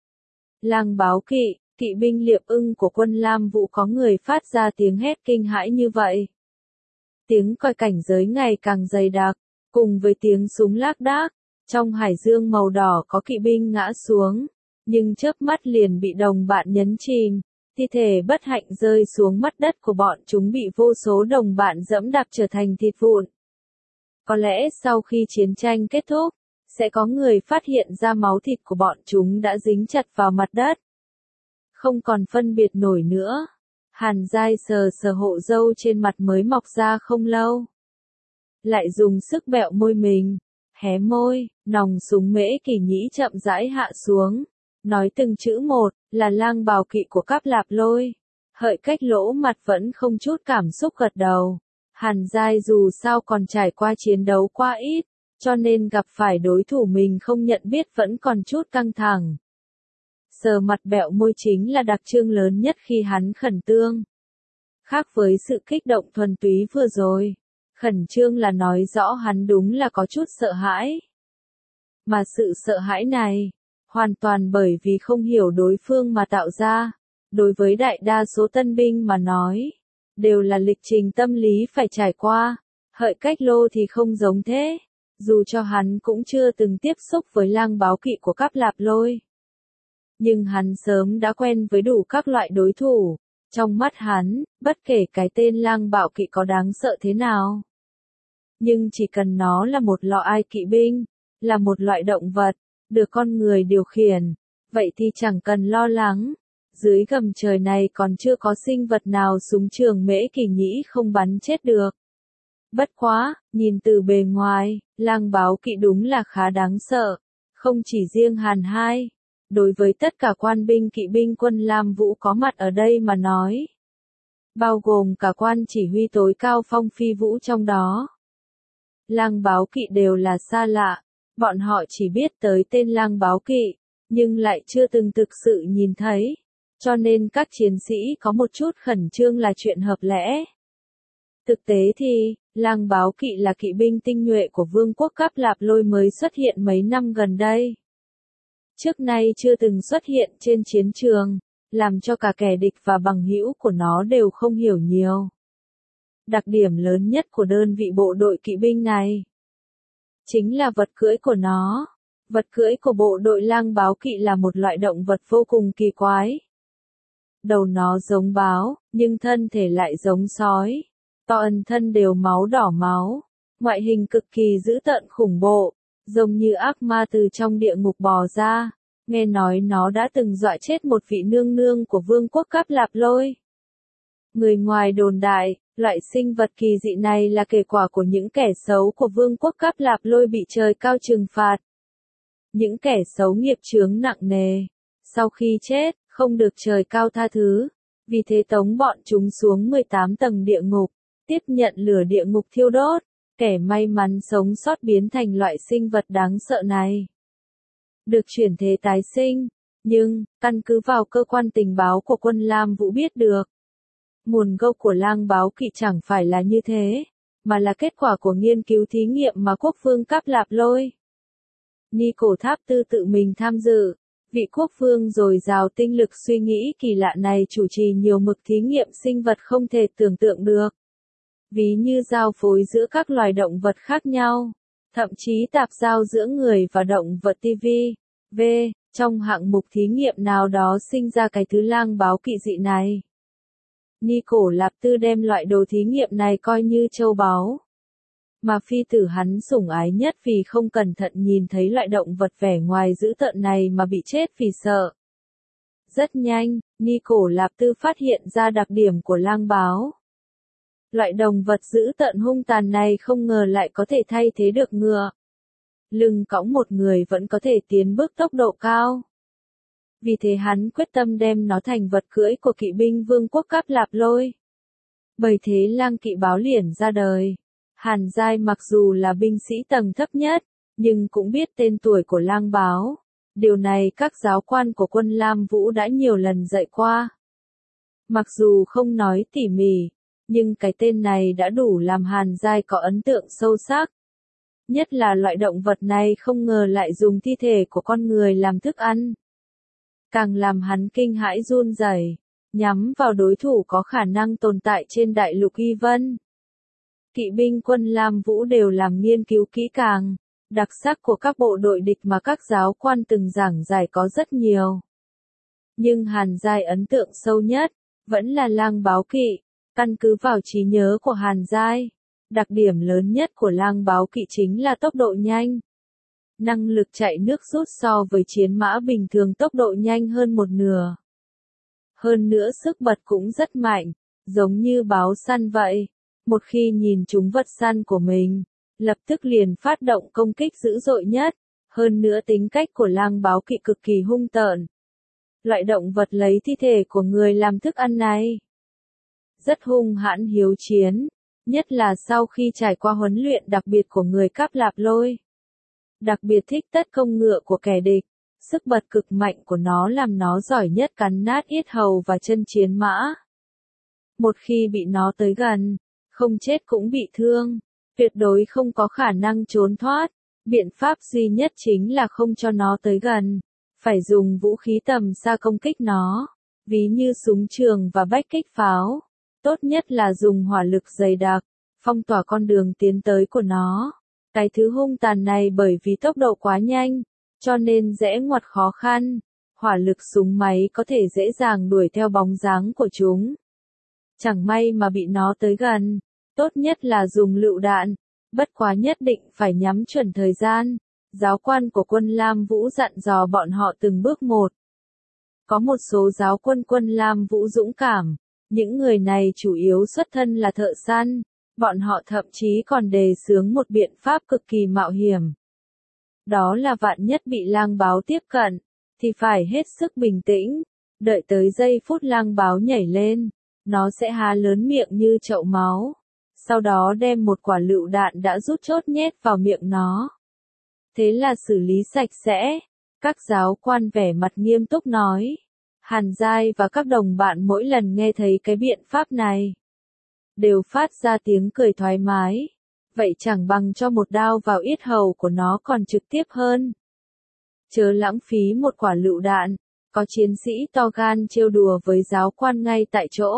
Lang báo kỵ, kỵ binh liệp ưng của quân Lam Vũ có người phát ra tiếng hét kinh hãi như vậy. Tiếng còi cảnh giới ngày càng dày đặc, cùng với tiếng súng lác đác, trong hải dương màu đỏ có kỵ binh ngã xuống, nhưng chớp mắt liền bị đồng bạn nhấn chìm, thi thể bất hạnh rơi xuống mặt đất của bọn chúng bị vô số đồng bạn dẫm đạp trở thành thịt vụn. Có lẽ sau khi chiến tranh kết thúc, sẽ có người phát hiện ra máu thịt của bọn chúng đã dính chặt vào mặt đất. Không còn phân biệt nổi nữa. Hàn Giai sờ sờ hộ râu trên mặt mới mọc ra không lâu. Lại dùng sức bẹo môi mình, hé môi, nòng súng Mễ Kỳ Nhĩ chậm rãi hạ xuống. Nói từng chữ một, là lang bào kỵ của Cáp Lạp Lôi. Hợi Cách lỗ mặt vẫn không chút cảm xúc gật đầu. Hàn Giai dù sao còn trải qua chiến đấu quá ít, cho nên gặp phải đối thủ mình không nhận biết vẫn còn chút căng thẳng. Sờ mặt bẹo môi chính là đặc trưng lớn nhất khi hắn khẩn trương. Khác với sự kích động thuần túy vừa rồi, khẩn trương là nói rõ hắn đúng là có chút sợ hãi. Mà sự sợ hãi này, hoàn toàn bởi vì không hiểu đối phương mà tạo ra, đối với đại đa số tân binh mà nói, đều là lịch trình tâm lý phải trải qua. Hợi Cách Lô thì không giống thế, dù cho hắn cũng chưa từng tiếp xúc với lang báo kỵ của Cáp Lạp Lôi. Nhưng hắn sớm đã quen với đủ các loại đối thủ, trong mắt hắn, bất kể cái tên lang bạo kỵ có đáng sợ thế nào. Nhưng chỉ cần nó là một loại kỵ binh, là một loại động vật, được con người điều khiển, vậy thì chẳng cần lo lắng. Dưới gầm trời này còn chưa có sinh vật nào súng trường Mễ Kỳ Nhĩ không bắn chết được. Bất quá, nhìn từ bề ngoài, lang báo kỵ đúng là khá đáng sợ, không chỉ riêng Hàn Hai. Đối với tất cả quan binh kỵ binh quân Lam Vũ có mặt ở đây mà nói, bao gồm cả quan chỉ huy tối cao Phong Phi Vũ trong đó. Lang báo kỵ đều là xa lạ, bọn họ chỉ biết tới tên lang báo kỵ, nhưng lại chưa từng thực sự nhìn thấy, cho nên các chiến sĩ có một chút khẩn trương là chuyện hợp lẽ. Thực tế thì, lang báo kỵ là kỵ binh tinh nhuệ của Vương quốc Cáp Lạp Lôi mới xuất hiện mấy năm gần đây. Trước nay chưa từng xuất hiện trên chiến trường, làm cho cả kẻ địch và bằng hữu của nó đều không hiểu nhiều. Đặc điểm lớn nhất của đơn vị bộ đội kỵ binh này chính là vật cưỡi của nó. Vật cưỡi của bộ đội lang báo kỵ là một loại động vật vô cùng kỳ quái. Đầu nó giống báo, nhưng thân thể lại giống sói. Toàn thân đều máu đỏ máu, ngoại hình cực kỳ dữ tợn khủng bố, giống như ác ma từ trong địa ngục bò ra. Nghe nói nó đã từng dọa chết một vị nương nương của Vương quốc Cáp Lạp Lôi. Người ngoài đồn đại, loại sinh vật kỳ dị này là kết quả của những kẻ xấu của Vương quốc Cáp Lạp Lôi bị trời cao trừng phạt. Những kẻ xấu nghiệp chướng nặng nề, sau khi chết, không được trời cao tha thứ, vì thế tống bọn chúng xuống 18 tầng địa ngục, tiếp nhận lửa địa ngục thiêu đốt. Kẻ may mắn sống sót biến thành loại sinh vật đáng sợ này, được chuyển thế tái sinh, nhưng, căn cứ vào cơ quan tình báo của quân Lam Vũ biết được, nguồn gốc của lang báo kỵ chẳng phải là như thế, mà là kết quả của nghiên cứu thí nghiệm mà quốc vương Cáp Lạp Lôi Ni Cổ Tháp Tư tự mình tham dự. Vị quốc vương dồi dào tinh lực suy nghĩ kỳ lạ này chủ trì nhiều mực thí nghiệm sinh vật không thể tưởng tượng được. Ví như giao phối giữa các loài động vật khác nhau, thậm chí tạp giao giữa người và động vật TV, v. Trong hạng mục thí nghiệm nào đó sinh ra cái thứ lang báo kỵ dị này. Ni Cổ Lạp Tư đem loại đồ thí nghiệm này coi như châu báu. Mà phi tử hắn sủng ái nhất vì không cẩn thận nhìn thấy loại động vật vẻ ngoài dữ tợn này mà bị chết vì sợ. Rất nhanh, Ni Cổ Lạp Tư phát hiện ra đặc điểm của lang báo. Loại động vật dữ tợn hung tàn này không ngờ lại có thể thay thế được ngựa. Lưng cõng một người vẫn có thể tiến bước tốc độ cao. Vì thế hắn quyết tâm đem nó thành vật cưỡi của kỵ binh Vương quốc Cáp Lạp Lôi. Bởi thế lang kỵ báo liền ra đời. Hàn Giai mặc dù là binh sĩ tầng thấp nhất, nhưng cũng biết tên tuổi của lang báo. Điều này các giáo quan của quân Lam Vũ đã nhiều lần dạy qua. Mặc dù không nói tỉ mỉ, nhưng cái tên này đã đủ làm Hàn Giai có ấn tượng sâu sắc. Nhất là loại động vật này không ngờ lại dùng thi thể của con người làm thức ăn. Càng làm hắn kinh hãi run rẩy, nhắm vào đối thủ có khả năng tồn tại trên đại lục Y Vân. Kỵ binh quân Lam Vũ đều làm nghiên cứu kỹ càng, đặc sắc của các bộ đội địch mà các giáo quan từng giảng giải có rất nhiều. Nhưng Hàn Giai ấn tượng sâu nhất, vẫn là lang báo kỵ, căn cứ vào trí nhớ của Hàn Giai. Đặc điểm lớn nhất của lang báo kỵ chính là tốc độ nhanh. Năng lực chạy nước rút so với chiến mã bình thường tốc độ nhanh hơn một nửa. Hơn nữa sức bật cũng rất mạnh, giống như báo săn vậy. Một khi nhìn trúng vật săn của mình, lập tức liền phát động công kích dữ dội nhất. Hơn nữa tính cách của lang báo kỵ cực kỳ hung tợn. Loại động vật lấy thi thể của người làm thức ăn này rất hung hãn hiếu chiến, nhất là sau khi trải qua huấn luyện đặc biệt của người Cáp Lạp Lôi. Đặc biệt thích tất công ngựa của kẻ địch, sức bật cực mạnh của nó làm nó giỏi nhất cắn nát yết hầu và chân chiến mã. Một khi bị nó tới gần, không chết cũng bị thương, tuyệt đối không có khả năng trốn thoát. Biện pháp duy nhất chính là không cho nó tới gần, phải dùng vũ khí tầm xa công kích nó, ví như súng trường và bách kích pháo. Tốt nhất là dùng hỏa lực dày đặc, phong tỏa con đường tiến tới của nó. Cái thứ hung tàn này bởi vì tốc độ quá nhanh, cho nên dễ ngoặt khó khăn. Hỏa lực súng máy có thể dễ dàng đuổi theo bóng dáng của chúng. Chẳng may mà bị nó tới gần, tốt nhất là dùng lựu đạn, bất quá nhất định phải nhắm chuẩn thời gian. Giáo quan của quân Lam Vũ dặn dò bọn họ từng bước một. Có một số giáo quân Lam Vũ dũng cảm, những người này chủ yếu xuất thân là thợ săn, bọn họ thậm chí còn đề xướng một biện pháp cực kỳ mạo hiểm. Đó là vạn nhất bị lang báo tiếp cận, thì phải hết sức bình tĩnh, đợi tới giây phút lang báo nhảy lên, nó sẽ há lớn miệng như chậu máu, sau đó đem một quả lựu đạn đã rút chốt nhét vào miệng nó. Thế là xử lý sạch sẽ, các giáo quan vẻ mặt nghiêm túc nói. Hàn Giai và các đồng bạn mỗi lần nghe thấy cái biện pháp này, đều phát ra tiếng cười thoải mái. Vậy chẳng bằng cho một đao vào yết hầu của nó còn trực tiếp hơn. Chớ lãng phí một quả lựu đạn, có chiến sĩ to gan trêu đùa với giáo quan ngay tại chỗ.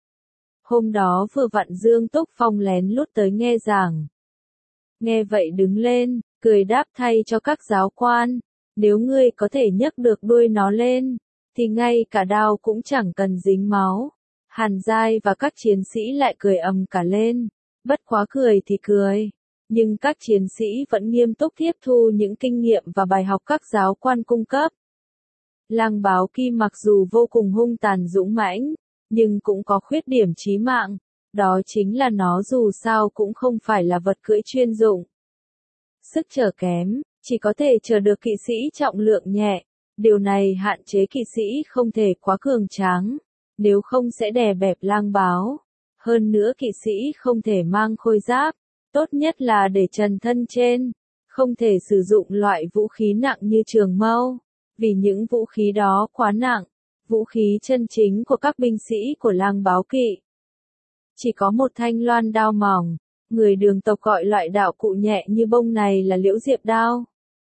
Hôm đó vừa vặn Dương Túc Phong lén lút tới nghe giảng. Nghe vậy đứng lên, cười đáp thay cho các giáo quan. Nếu ngươi có thể nhấc được đuôi nó lên, thì ngay cả đao cũng chẳng cần dính máu. Hàn Giai và các chiến sĩ lại cười ầm cả lên. Bất quá cười thì cười, nhưng các chiến sĩ vẫn nghiêm túc tiếp thu những kinh nghiệm và bài học các giáo quan cung cấp. Lang báo Kim mặc dù vô cùng hung tàn dũng mãnh, nhưng cũng có khuyết điểm chí mạng, đó chính là nó dù sao cũng không phải là vật cưỡi chuyên dụng. Sức chở kém, chỉ có thể chở được kỵ sĩ trọng lượng nhẹ, điều này hạn chế kỵ sĩ không thể quá cường tráng, nếu không sẽ đè bẹp lang báo. Hơn nữa kỵ sĩ không thể mang khôi giáp, tốt nhất là để trần thân trên, không thể sử dụng loại vũ khí nặng như trường mâu, vì những vũ khí đó quá nặng. Vũ khí chân chính của các binh sĩ của lang báo kỵ chỉ có một thanh loan đao mỏng, người Đường tộc gọi loại đạo cụ nhẹ như bông này là liễu diệp đao.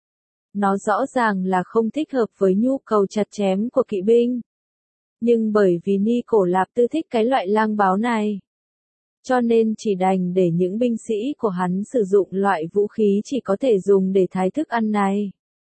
Nó rõ ràng là không thích hợp với nhu cầu chặt chém của kỵ binh. Nhưng bởi vì Ni Cổ Lạp Tư thích cái loại lang báo này, cho nên chỉ đành để những binh sĩ của hắn sử dụng loại vũ khí chỉ có thể dùng để thái thức ăn này.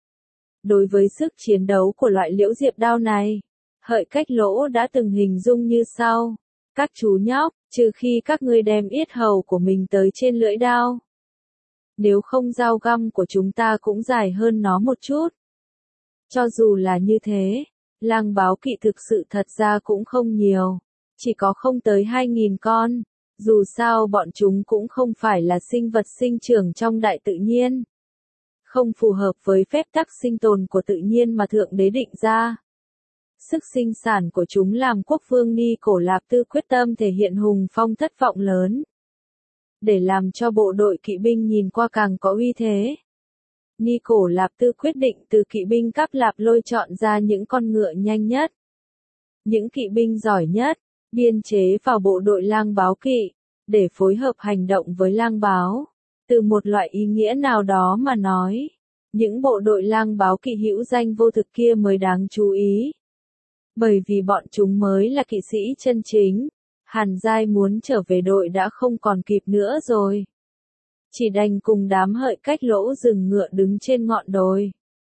Đối với sức chiến đấu của loại liễu diệp đao này, Hợi Cách Lỗ đã từng hình dung như sau. Các chú nhóc, trừ khi các ngươi đem yết hầu của mình tới trên lưỡi đao. Nếu không dao găm của chúng ta cũng dài hơn nó một chút. Cho dù là như thế, lang báo kỵ thực sự thật ra cũng không nhiều. Chỉ có không tới 2.000 con. Dù sao bọn chúng cũng không phải là sinh vật sinh trưởng trong đại tự nhiên. Không phù hợp với phép tắc sinh tồn của tự nhiên mà Thượng Đế định ra. Sức sinh sản của chúng làm quốc vương Ni Cổ Lạp Tư quyết tâm thể hiện hùng phong thất vọng lớn. Để làm cho bộ đội kỵ binh nhìn qua càng có uy thế, Ni Cổ Lạp Tư quyết định từ kỵ binh Cáp Lạp Lôi chọn ra những con ngựa nhanh nhất, những kỵ binh giỏi nhất, biên chế vào bộ đội lang báo kỵ, để phối hợp hành động với lang báo. Từ một loại ý nghĩa nào đó mà nói, những bộ đội lang báo kỵ hữu danh vô thực kia mới đáng chú ý. Bởi vì bọn chúng mới là kỵ sĩ chân chính, Hàn Giai muốn trở về đội đã không còn kịp nữa rồi. Chỉ đành cùng đám hợi cách lỗ rừng ngựa đứng trên ngọn đồi.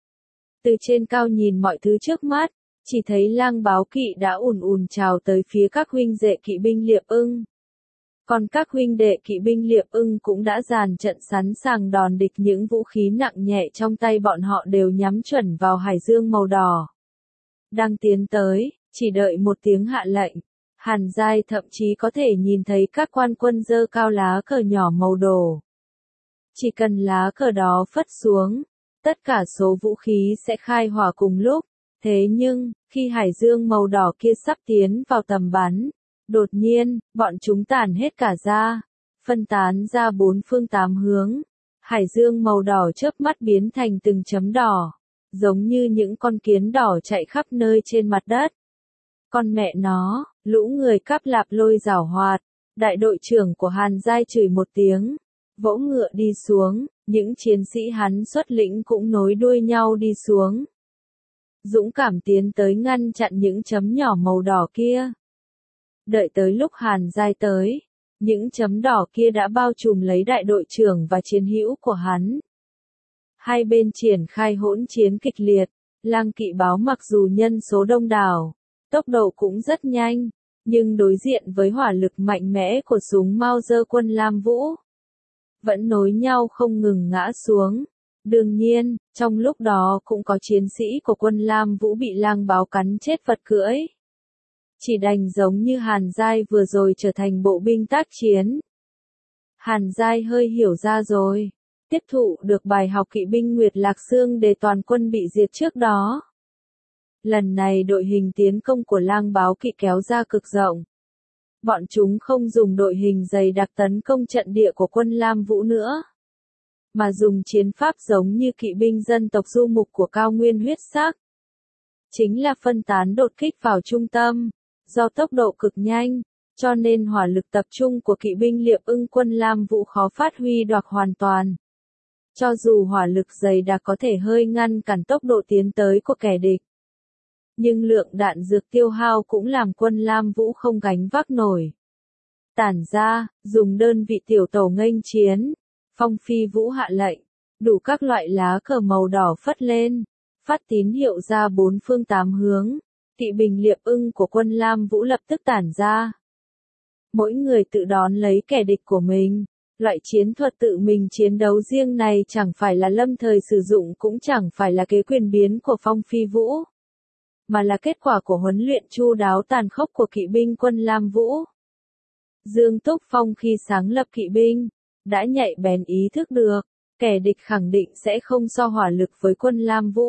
Từ trên cao nhìn mọi thứ trước mắt, chỉ thấy lang báo kỵ đã ùn ùn trào tới phía các huynh đệ kỵ binh Liệp Ưng. Còn các huynh đệ kỵ binh Liệp Ưng cũng đã dàn trận sẵn sàng đòn địch, những vũ khí nặng nhẹ trong tay bọn họ đều nhắm chuẩn vào hải dương màu đỏ. Đang tiến tới, chỉ đợi một tiếng hạ lệnh, Hàn Giai thậm chí có thể nhìn thấy các quan quân giơ cao lá cờ nhỏ màu đỏ. Chỉ cần lá cờ đó phất xuống, tất cả số vũ khí sẽ khai hỏa cùng lúc. Thế nhưng, khi hải dương màu đỏ kia sắp tiến vào tầm bắn, đột nhiên, bọn chúng tản hết cả ra, phân tán ra bốn phương tám hướng. Hải dương màu đỏ chớp mắt biến thành từng chấm đỏ, giống như những con kiến đỏ chạy khắp nơi trên mặt đất. Con mẹ nó, lũ người Cáp Lạp Lôi giảo hoạt, đại đội trưởng của Hàn Giai chửi một tiếng, vỗ ngựa đi xuống, những chiến sĩ hắn xuất lĩnh cũng nối đuôi nhau đi xuống. Dũng cảm tiến tới ngăn chặn những chấm nhỏ màu đỏ kia. Đợi tới lúc Hàn Giai tới, những chấm đỏ kia đã bao trùm lấy đại đội trưởng và chiến hữu của hắn. Hai bên triển khai hỗn chiến kịch liệt, lang kỵ báo mặc dù nhân số đông đảo, tốc độ cũng rất nhanh, nhưng đối diện với hỏa lực mạnh mẽ của súng Mauser quân Lam Vũ, vẫn nối nhau không ngừng ngã xuống. Đương nhiên, trong lúc đó cũng có chiến sĩ của quân Lam Vũ bị lang báo cắn chết vật cưỡi. Chỉ đành giống như Hàn Giai vừa rồi trở thành bộ binh tác chiến. Hàn Giai hơi hiểu ra rồi, tiếp thụ được bài học kỵ binh Nguyệt Lạc Xương để toàn quân bị diệt trước đó. Lần này đội hình tiến công của lang báo kỵ kéo ra cực rộng. Bọn chúng không dùng đội hình dày đặc tấn công trận địa của quân Lam Vũ nữa, mà dùng chiến pháp giống như kỵ binh dân tộc du mục của cao nguyên huyết sắc. Chính là phân tán đột kích vào trung tâm, do tốc độ cực nhanh, cho nên hỏa lực tập trung của kỵ binh Liệp Ưng quân Lam Vũ khó phát huy được hoàn toàn. Cho dù hỏa lực dày đặc có thể hơi ngăn cản tốc độ tiến tới của kẻ địch, nhưng lượng đạn dược tiêu hao cũng làm quân Lam Vũ không gánh vác nổi. Tản ra, dùng đơn vị tiểu tổ nghênh chiến. Phong Phi Vũ hạ lệnh, đủ các loại lá cờ màu đỏ phất lên, phát tín hiệu ra bốn phương tám hướng. Kỵ binh Liệp Ưng của quân Lam Vũ lập tức tản ra. Mỗi người tự đón lấy kẻ địch của mình. Loại chiến thuật tự mình chiến đấu riêng này chẳng phải là lâm thời sử dụng, cũng chẳng phải là kế quyền biến của Phong Phi Vũ, mà là kết quả của huấn luyện chu đáo tàn khốc của kỵ binh quân Lam Vũ. Dương Túc Phong khi sáng lập kỵ binh, đã nhạy bén ý thức được, kẻ địch khẳng định sẽ không so hỏa lực với quân Lam Vũ.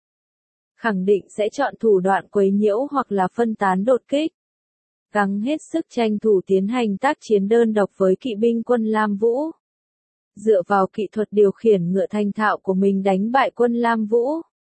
Khẳng định sẽ chọn thủ đoạn quấy nhiễu hoặc là phân tán đột kích. Gắng hết sức tranh thủ tiến hành tác chiến đơn độc với kỵ binh quân Lam Vũ. Dựa vào kỹ thuật điều khiển ngựa thành thạo của mình đánh bại quân Lam Vũ.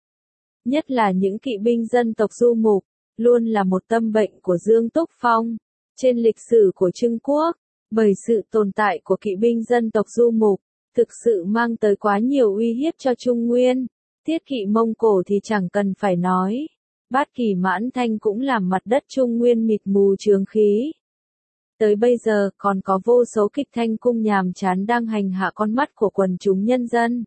Nhất là những kỵ binh dân tộc du mục, luôn là một tâm bệnh của Dương Túc Phong. Trên lịch sử của Trung Quốc, bởi sự tồn tại của kỵ binh dân tộc du mục, thực sự mang tới quá nhiều uy hiếp cho Trung Nguyên. Tiết kỵ Mông Cổ thì chẳng cần phải nói. Bát Kỳ Mãn Thanh cũng làm mặt đất Trung Nguyên mịt mù chướng khí. Tới bây giờ còn có vô số kịch thanh cung nhàm chán đang hành hạ con mắt của quần chúng nhân dân.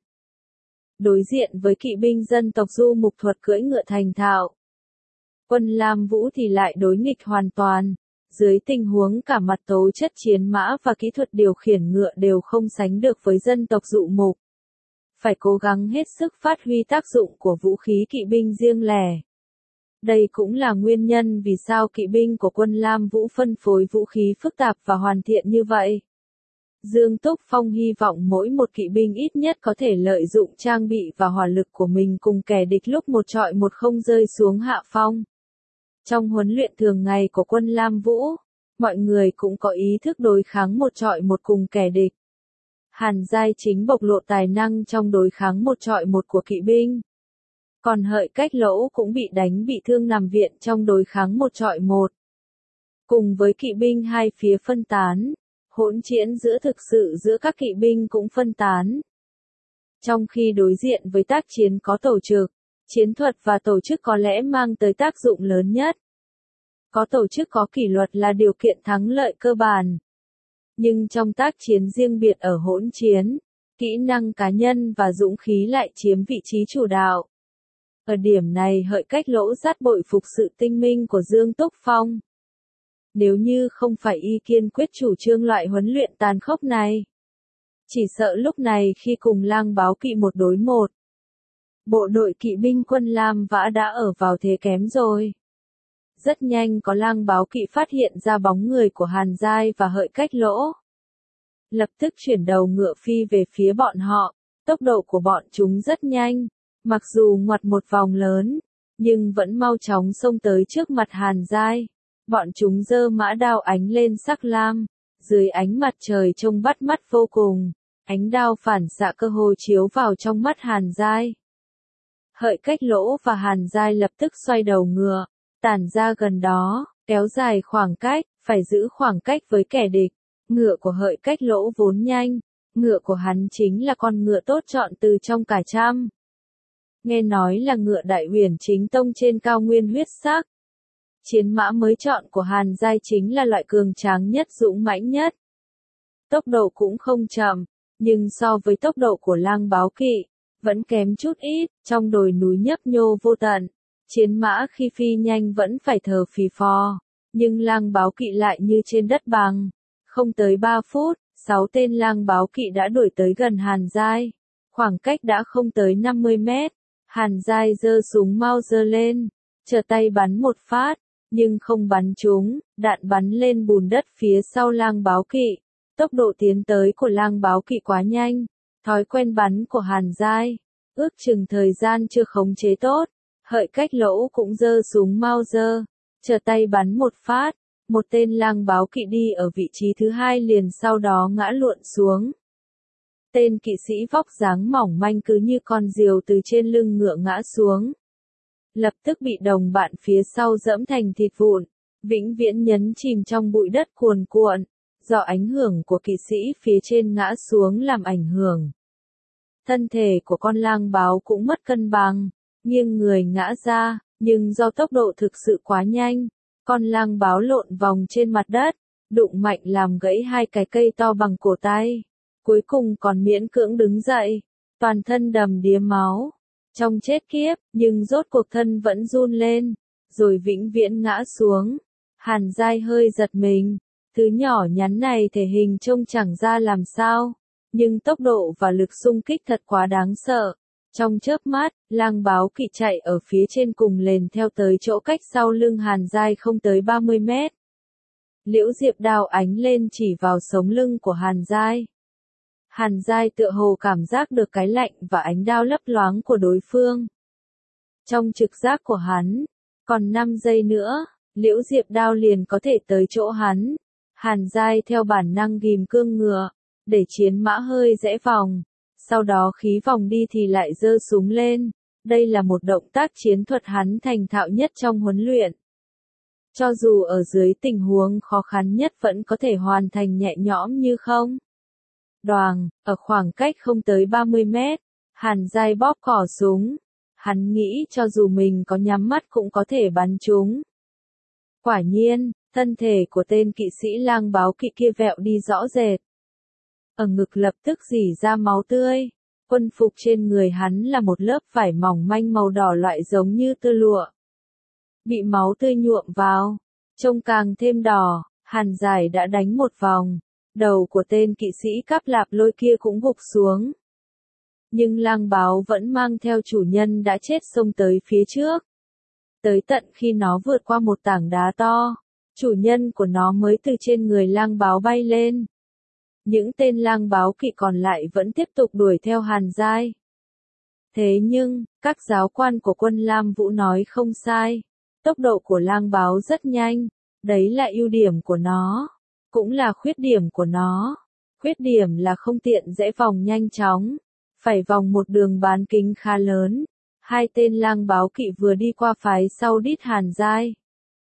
Đối diện với kỵ binh dân tộc du mục thuật cưỡi ngựa thành thạo, quân Lam Vũ thì lại đối nghịch hoàn toàn. Dưới tình huống cả mặt tố chất chiến mã và kỹ thuật điều khiển ngựa đều không sánh được với dân tộc dụ mục, phải cố gắng hết sức phát huy tác dụng của vũ khí kỵ binh riêng lẻ. Đây cũng là nguyên nhân vì sao kỵ binh của quân Lam Vũ phân phối vũ khí phức tạp và hoàn thiện như vậy. Dương Túc Phong hy vọng mỗi một kỵ binh ít nhất có thể lợi dụng trang bị và hỏa lực của mình cùng kẻ địch lúc một chọi một, không rơi xuống hạ phong. Trong huấn luyện thường ngày của quân Lam Vũ, mọi người cũng có ý thức đối kháng một chọi một cùng kẻ địch. Hàn Giai chính bộc lộ tài năng trong đối kháng một chọi một của kỵ binh. Còn Hợi Cách Lỗ cũng bị đánh bị thương nằm viện trong đối kháng một chọi một. Cùng với kỵ binh hai phía phân tán, Hỗn chiến giữa các kỵ binh cũng phân tán. Trong khi đối diện với tác chiến có tổ trực, chiến thuật và tổ chức có lẽ mang tới tác dụng lớn nhất. Có tổ chức có kỷ luật là điều kiện thắng lợi cơ bản. Nhưng trong tác chiến riêng biệt ở hỗn chiến, kỹ năng cá nhân và dũng khí lại chiếm vị trí chủ đạo. Ở điểm này Hợi Cách Lỗ rất bội phục sự tinh minh của Dương Túc Phong. Nếu như không phải y kiên quyết chủ trương loại huấn luyện tàn khốc này, chỉ sợ lúc này khi cùng Lang Báo Kỵ một đối một, bộ đội kỵ binh quân Lam Vã đã ở vào thế kém rồi. Rất nhanh có Lang Báo Kỵ phát hiện ra bóng người của Hàn Giai và Hợi Cách Lỗ. Lập tức chuyển đầu ngựa phi về phía bọn họ, tốc độ của bọn chúng rất nhanh, mặc dù ngoặt một vòng lớn, nhưng vẫn mau chóng xông tới trước mặt Hàn Giai. Bọn chúng giơ mã đao ánh lên sắc lam, dưới ánh mặt trời trông bắt mắt vô cùng, ánh đao phản xạ cơ hồ chiếu vào trong mắt Hàn Giai. Hợi Cách Lỗ và Hàn Giai lập tức xoay đầu ngựa, tản ra gần đó, kéo dài khoảng cách, phải giữ khoảng cách với kẻ địch. Ngựa của Hợi Cách Lỗ vốn nhanh, ngựa của hắn chính là con ngựa tốt chọn từ trong cả trăm. Nghe nói là ngựa Đại Uyển Chính Tông trên cao nguyên huyết sắc. Chiến mã mới chọn của Hàn Giai chính là loại cường tráng nhất dũng mãnh nhất. Tốc độ cũng không chậm, nhưng so với tốc độ của Lang Báo Kỵ, vẫn kém chút ít, trong đồi núi nhấp nhô vô tận. Chiến mã khi phi nhanh vẫn phải thở phì phò, nhưng Lang Báo Kỵ lại như trên đất bằng. Không tới 3 phút, 6 tên Lang Báo Kỵ đã đuổi tới gần Hàn Giai. Khoảng cách đã không tới 50 mét. Hàn Giai giơ súng Mauser lên, trở tay bắn một phát, nhưng không bắn trúng, đạn bắn lên bùn đất phía sau Lang Báo Kỵ. Tốc độ tiến tới của Lang Báo Kỵ quá nhanh, thói quen bắn của Hàn Giai, ước chừng thời gian chưa khống chế tốt. Hợi Cách Lỗ cũng giơ súng Mauser, trở tay bắn một phát, một tên Lang Báo Kỵ đi ở vị trí thứ hai liền sau đó ngã luộn xuống. Tên kỵ sĩ vóc dáng mỏng manh cứ như con diều từ trên lưng ngựa ngã xuống. Lập tức bị đồng bạn phía sau dẫm thành thịt vụn, vĩnh viễn nhấn chìm trong bụi đất cuồn cuộn, do ảnh hưởng của kỵ sĩ phía trên ngã xuống làm ảnh hưởng. Thân thể của con lang báo cũng mất cân bằng, nghiêng người ngã ra, nhưng do tốc độ thực sự quá nhanh, con lang báo lộn vòng trên mặt đất, đụng mạnh làm gãy hai cái cây to bằng cổ tay. Cuối cùng còn miễn cưỡng đứng dậy, toàn thân đầm đìa máu. Trong chết kiếp, nhưng rốt cuộc thân vẫn run lên, rồi vĩnh viễn ngã xuống. Hàn Giai hơi giật mình, thứ nhỏ nhắn này thể hình trông chẳng ra làm sao, nhưng tốc độ và lực xung kích thật quá đáng sợ. Trong chớp mắt, Lang Báo Kỵ chạy ở phía trên cùng lền theo tới chỗ cách sau lưng Hàn Giai không tới 30 mét. Liễu Diệp đao ánh lên chỉ vào sống lưng của Hàn Giai. Hàn Giai tựa hồ cảm giác được cái lạnh và ánh đao lấp loáng của đối phương. Trong trực giác của hắn, còn 5 giây nữa, Liễu Diệp đao liền có thể tới chỗ hắn. Hàn Giai theo bản năng ghim cương ngựa, để chiến mã hơi rẽ vòng, sau đó khí vòng đi thì lại giơ súng lên. Đây là một động tác chiến thuật hắn thành thạo nhất trong huấn luyện. Cho dù ở dưới tình huống khó khăn nhất vẫn có thể hoàn thành nhẹ nhõm như không. Đoàng, ở khoảng cách không tới 30 mét, Hàn Giai bóp cò súng. Hắn nghĩ cho dù mình có nhắm mắt cũng có thể bắn chúng. Quả nhiên, thân thể của tên kỵ sĩ Lang Báo Kỵ kia vẹo đi rõ rệt. Ở ngực lập tức rỉ ra máu tươi. Quân phục trên người hắn là một lớp vải mỏng manh màu đỏ loại giống như tơ lụa. Bị máu tươi nhuộm vào, trông càng thêm đỏ. Hàn Giai đã đánh một vòng. Đầu của tên kỵ sĩ Cáp Lạp Lôi kia cũng gục xuống. Nhưng Lang Báo vẫn mang theo chủ nhân đã chết xông tới phía trước. Tới tận khi nó vượt qua một tảng đá to, chủ nhân của nó mới từ trên người Lang Báo bay lên. Những tên Lang Báo Kỵ còn lại vẫn tiếp tục đuổi theo Hàn Giai. Thế nhưng, các giáo quan của quân Lam Vũ nói không sai. Tốc độ của Lang Báo rất nhanh, đấy là ưu điểm của nó. Cũng là khuyết điểm của nó. Khuyết điểm là không tiện rẽ vòng nhanh chóng, phải vòng một đường bán kính khá lớn. Hai tên Lang Báo Kỵ vừa đi qua phái sau đít Hàn Giai.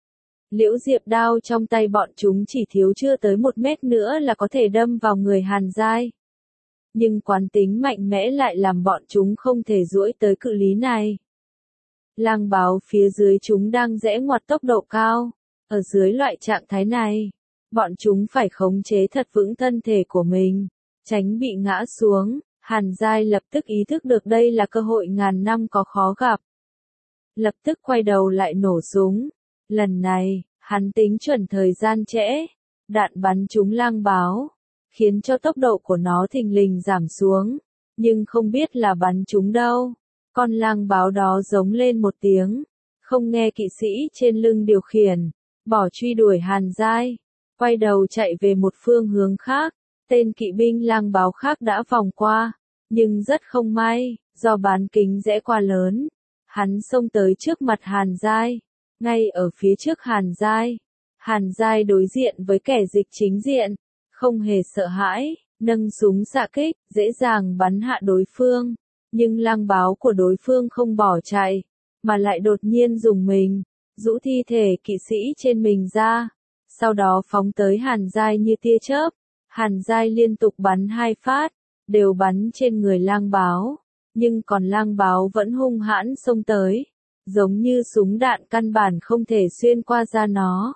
Liễu diệp đao trong tay bọn chúng chỉ thiếu chưa tới 1 mét nữa là có thể đâm vào người Hàn Giai. Nhưng quán tính mạnh mẽ lại làm bọn chúng không thể duỗi tới cự ly này. Lang báo phía dưới chúng đang rẽ ngoặt tốc độ cao. Ở dưới loại trạng thái này, bọn chúng phải khống chế thật vững thân thể của mình, tránh bị ngã xuống. Hàn Giai lập tức ý thức được đây là cơ hội ngàn năm có khó gặp. Lập tức quay đầu lại nổ súng. Lần này, hắn tính chuẩn thời gian trễ. Đạn bắn trúng lang báo, khiến cho tốc độ của nó thình lình giảm xuống. Nhưng không biết là bắn trúng đâu. Con lang báo đó giống lên một tiếng. Không nghe kỵ sĩ trên lưng điều khiển. Bỏ truy đuổi Hàn Giai. Quay đầu chạy về một phương hướng khác. Tên kỵ binh lang báo khác đã vòng qua. Nhưng rất không may, do bán kính rẽ quá lớn. Hắn xông tới trước mặt Hàn Giai. Ngay ở phía trước Hàn Giai. Hàn Giai đối diện với kẻ dịch chính diện. Không hề sợ hãi, nâng súng xạ kích, dễ dàng bắn hạ đối phương. Nhưng lang báo của đối phương không bỏ chạy, mà lại đột nhiên dùng mình, rũ thi thể kỵ sĩ trên mình ra. Sau đó phóng tới Hàn Giai như tia chớp. Hàn Giai liên tục bắn 2 phát, đều bắn trên người lang báo. Nhưng còn lang báo vẫn hung hãn xông tới, giống như súng đạn căn bản không thể xuyên qua da nó.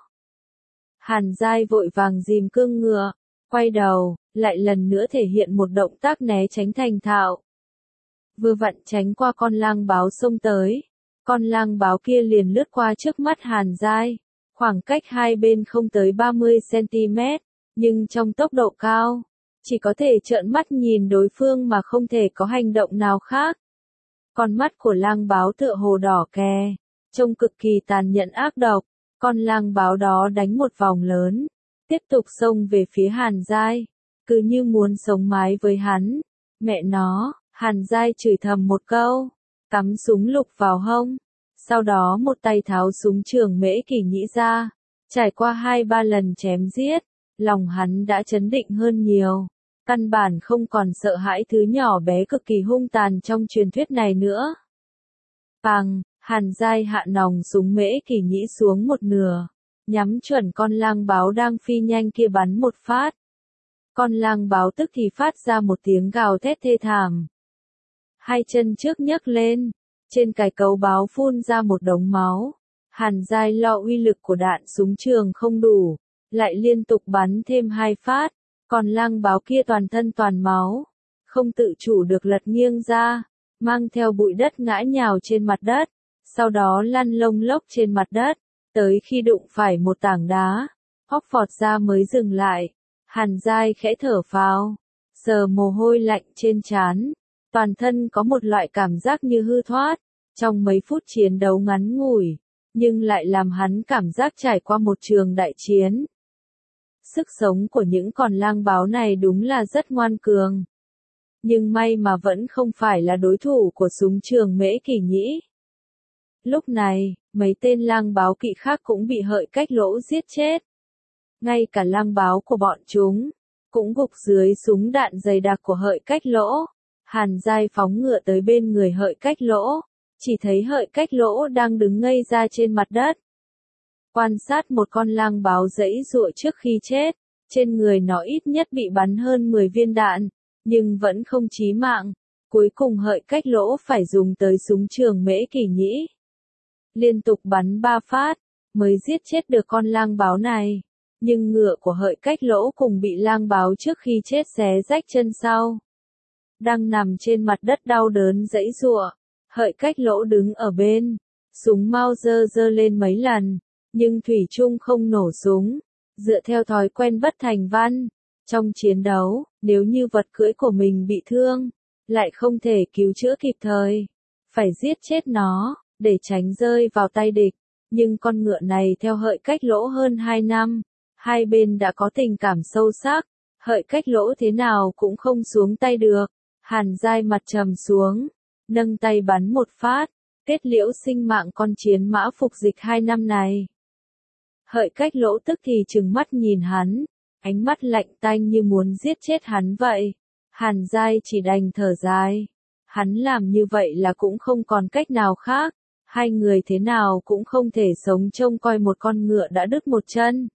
Hàn Giai vội vàng dìm cương ngựa, quay đầu, lại lần nữa thể hiện một động tác né tránh thành thạo. Vừa vặn tránh qua con lang báo xông tới, con lang báo kia liền lướt qua trước mắt Hàn Giai, khoảng cách hai bên không tới 30 cm, nhưng trong tốc độ cao, chỉ có thể trợn mắt nhìn đối phương mà không thể có hành động nào khác. Con mắt của lang báo tựa hồ đỏ kè, trông cực kỳ tàn nhẫn ác độc. Con lang báo đó đánh một vòng lớn, tiếp tục xông về phía Hàn Giai, cứ như muốn sống mái với hắn. Mẹ nó, Hàn Giai chửi thầm một câu, cắm súng lục vào hông, sau đó một tay tháo súng trường Mễ Kỷ Nhĩ ra. Trải qua 2-3 lần chém giết, lòng hắn đã chấn định hơn nhiều, căn bản không còn sợ hãi thứ nhỏ bé cực kỳ hung tàn trong truyền thuyết này nữa. Bang, Hàn Giai hạ nòng súng Mễ Kỷ Nhĩ xuống một nửa, nhắm chuẩn con lang báo đang phi nhanh kia bắn một phát. Con lang báo tức thì phát ra một tiếng gào thét thê thảm. Hai chân trước nhấc lên, trên cái cấu báo phun ra một đống máu. Hàn Giai lo uy lực của đạn súng trường không đủ, lại liên tục bắn thêm 2 phát. Còn lang báo kia toàn thân toàn máu, không tự chủ được lật nghiêng ra, mang theo bụi đất ngã nhào trên mặt đất, sau đó lăn lông lốc trên mặt đất, tới khi đụng phải một tảng đá, hóc phọt ra mới dừng lại. Hàn Giai khẽ thở phào, sờ mồ hôi lạnh trên trán, toàn thân có một loại cảm giác như hư thoát, trong mấy phút chiến đấu ngắn ngủi, nhưng lại làm hắn cảm giác trải qua một trường đại chiến. Sức sống của những con lang báo này đúng là rất ngoan cường. Nhưng may mà vẫn không phải là đối thủ của súng trường Mễ Kỷ Nhĩ. Lúc này, mấy tên lang báo kỵ khác cũng bị Hợi Cách Lỗ giết chết. Ngay cả lang báo của bọn chúng, cũng gục dưới súng đạn dày đặc của Hợi Cách Lỗ. Hàn Giai phóng ngựa tới bên người Hợi Cách Lỗ, chỉ thấy Hợi Cách Lỗ đang đứng ngây ra trên mặt đất. Quan sát một con lang báo giãy giụa trước khi chết, trên người nó ít nhất bị bắn hơn 10 viên đạn, nhưng vẫn không chí mạng. Cuối cùng Hợi Cách Lỗ phải dùng tới súng trường Mễ Kỷ Nhĩ. Liên tục bắn 3 phát, mới giết chết được con lang báo này. Nhưng ngựa của Hợi Cách Lỗ cùng bị lang báo trước khi chết xé rách chân sau. Đang nằm trên mặt đất đau đớn giãy giụa, Hợi Cách Lỗ đứng ở bên, súng Mauser giơ lên mấy lần, nhưng thủy chung không nổ súng. Dựa theo thói quen bất thành văn, trong chiến đấu, nếu như vật cưỡi của mình bị thương, lại không thể cứu chữa kịp thời, phải giết chết nó, để tránh rơi vào tay địch. Nhưng con ngựa này theo Hợi Cách Lỗ hơn 2 năm, hai bên đã có tình cảm sâu sắc, Hợi Cách Lỗ thế nào cũng không xuống tay được. Hàn Giai mặt trầm xuống, nâng tay bắn một phát, kết liễu sinh mạng con chiến mã phục dịch 2 năm này. Hợi Cách Lỗ tức thì trừng mắt nhìn hắn, ánh mắt lạnh tanh như muốn giết chết hắn vậy. Hàn Giai chỉ đành thở dài. Hắn làm như vậy là cũng không còn cách nào khác. Hai người thế nào cũng không thể sống trông coi một con ngựa đã đứt một chân.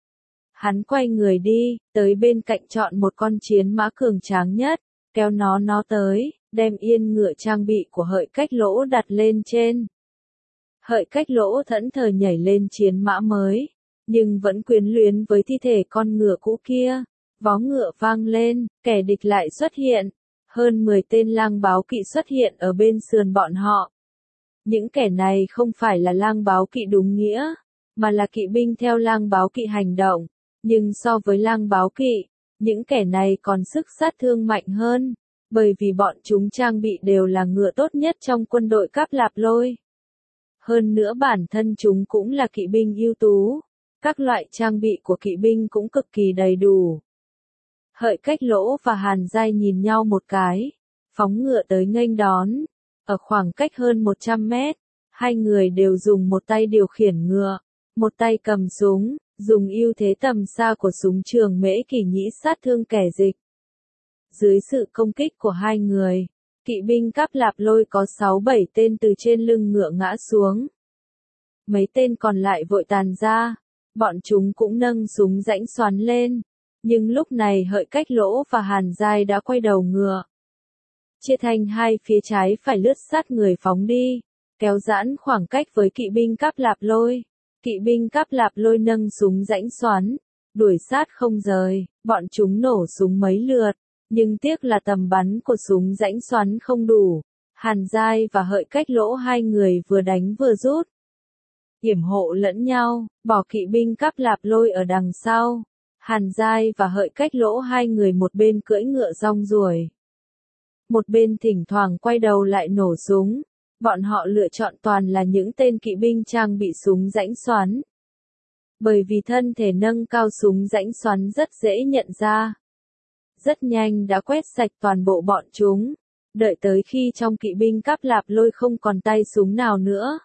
Hắn quay người đi, tới bên cạnh chọn một con chiến mã cường tráng nhất, kéo nó tới, đem yên ngựa trang bị của Hợi Cách Lỗ đặt lên trên. Hợi Cách Lỗ thẫn thờ nhảy lên chiến mã mới, nhưng vẫn quyến luyến với thi thể con ngựa cũ kia. Vó ngựa vang lên, kẻ địch lại xuất hiện. Hơn 10 tên lang báo kỵ xuất hiện ở bên sườn bọn họ. Những kẻ này không phải là lang báo kỵ đúng nghĩa, mà là kỵ binh theo lang báo kỵ hành động. Nhưng so với lang báo kỵ, những kẻ này còn sức sát thương mạnh hơn, bởi vì bọn chúng trang bị đều là ngựa tốt nhất trong quân đội Cáp Lạp Lôi. Hơn nữa bản thân chúng cũng là kỵ binh ưu tú, các loại trang bị của kỵ binh cũng cực kỳ đầy đủ. Hợi Cách Lỗ và Hàn Giai nhìn nhau một cái, phóng ngựa tới nghênh đón. Ở khoảng cách hơn 100 mét, hai người đều dùng một tay điều khiển ngựa, một tay cầm súng, dùng ưu thế tầm xa của súng trường Mễ Kỷ Nhĩ sát thương kẻ địch. Dưới sự công kích của hai người, kỵ binh Cáp Lạp Lôi có 6-7 tên từ trên lưng ngựa ngã xuống. Mấy tên còn lại vội tàn ra, bọn chúng cũng nâng súng rãnh xoắn lên, nhưng lúc này Hợi Cách Lỗ và Hàn Giai đã quay đầu ngựa. Chia thành hai phía trái phải lướt sát người phóng đi, kéo giãn khoảng cách với kỵ binh Cáp Lạp Lôi. Kỵ binh Cáp Lạp Lôi nâng súng rãnh xoắn, đuổi sát không rời, bọn chúng nổ súng mấy lượt, nhưng tiếc là tầm bắn của súng rãnh xoắn không đủ. Hàn Giai và Hợi Cách Lỗ hai người vừa đánh vừa rút, yểm hộ lẫn nhau, bỏ kỵ binh Cáp Lạp Lôi ở đằng sau. Hàn Giai và Hợi Cách Lỗ hai người một bên cưỡi ngựa rong ruổi, một bên thỉnh thoảng quay đầu lại nổ súng. Bọn họ lựa chọn toàn là những tên kỵ binh trang bị súng rãnh xoắn. Bởi vì thân thể nâng cao súng rãnh xoắn rất dễ nhận ra. Rất nhanh đã quét sạch toàn bộ bọn chúng, đợi tới khi trong kỵ binh Cáp Lạp Lôi không còn tay súng nào nữa.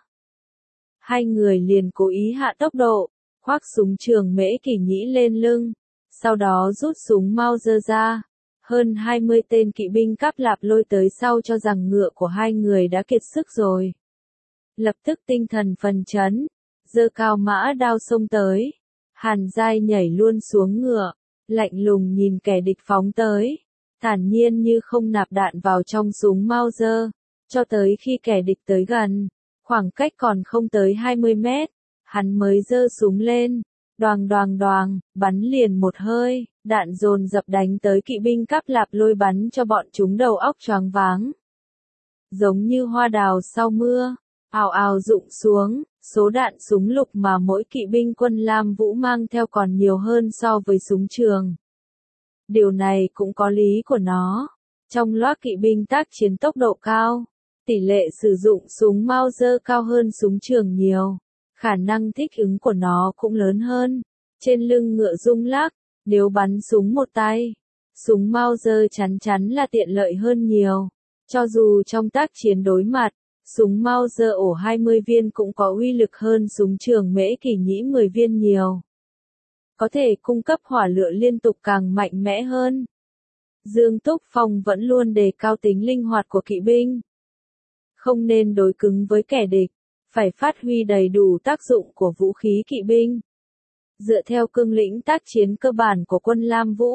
Hai người liền cố ý hạ tốc độ, khoác súng trường Mễ Kỷ Nhĩ lên lưng, sau đó rút súng Mauser ra. Hơn 20 tên kỵ binh Cáp Lạp Lôi tới sau cho rằng ngựa của hai người đã kiệt sức rồi. Lập tức tinh thần phấn chấn, giơ cao mã đao xông tới. Hàn Giai nhảy luôn xuống ngựa, lạnh lùng nhìn kẻ địch phóng tới, thản nhiên như không nạp đạn vào trong súng Mauser, cho tới khi kẻ địch tới gần, khoảng cách còn không tới 20 mét, hắn mới giơ súng lên. Đoàng đoàng đoàng, bắn liền một hơi, đạn dồn dập đánh tới kỵ binh Cáp Lạp Lôi bắn cho bọn chúng đầu óc choáng váng. Giống như hoa đào sau mưa, ào ào rụng xuống, số đạn súng lục mà mỗi kỵ binh quân Lam Vũ mang theo còn nhiều hơn so với súng trường. Điều này cũng có lý của nó. Trong loạt kỵ binh tác chiến tốc độ cao, tỷ lệ sử dụng súng Mauser cao hơn súng trường nhiều. Khả năng thích ứng của nó cũng lớn hơn. Trên lưng ngựa rung lắc, nếu bắn súng một tay, súng Mauser chắn chắn là tiện lợi hơn nhiều. Cho dù trong tác chiến đối mặt, súng Mauser ổ 20 viên cũng có uy lực hơn súng trường Mễ Kỷ Nhĩ 10 viên nhiều. Có thể cung cấp hỏa lửa liên tục càng mạnh mẽ hơn. Dương Túc Phong vẫn luôn đề cao tính linh hoạt của kỵ binh. Không nên đối cứng với kẻ địch, phải phát huy đầy đủ tác dụng của vũ khí kỵ binh. Dựa theo cương lĩnh tác chiến cơ bản của quân Lam Vũ.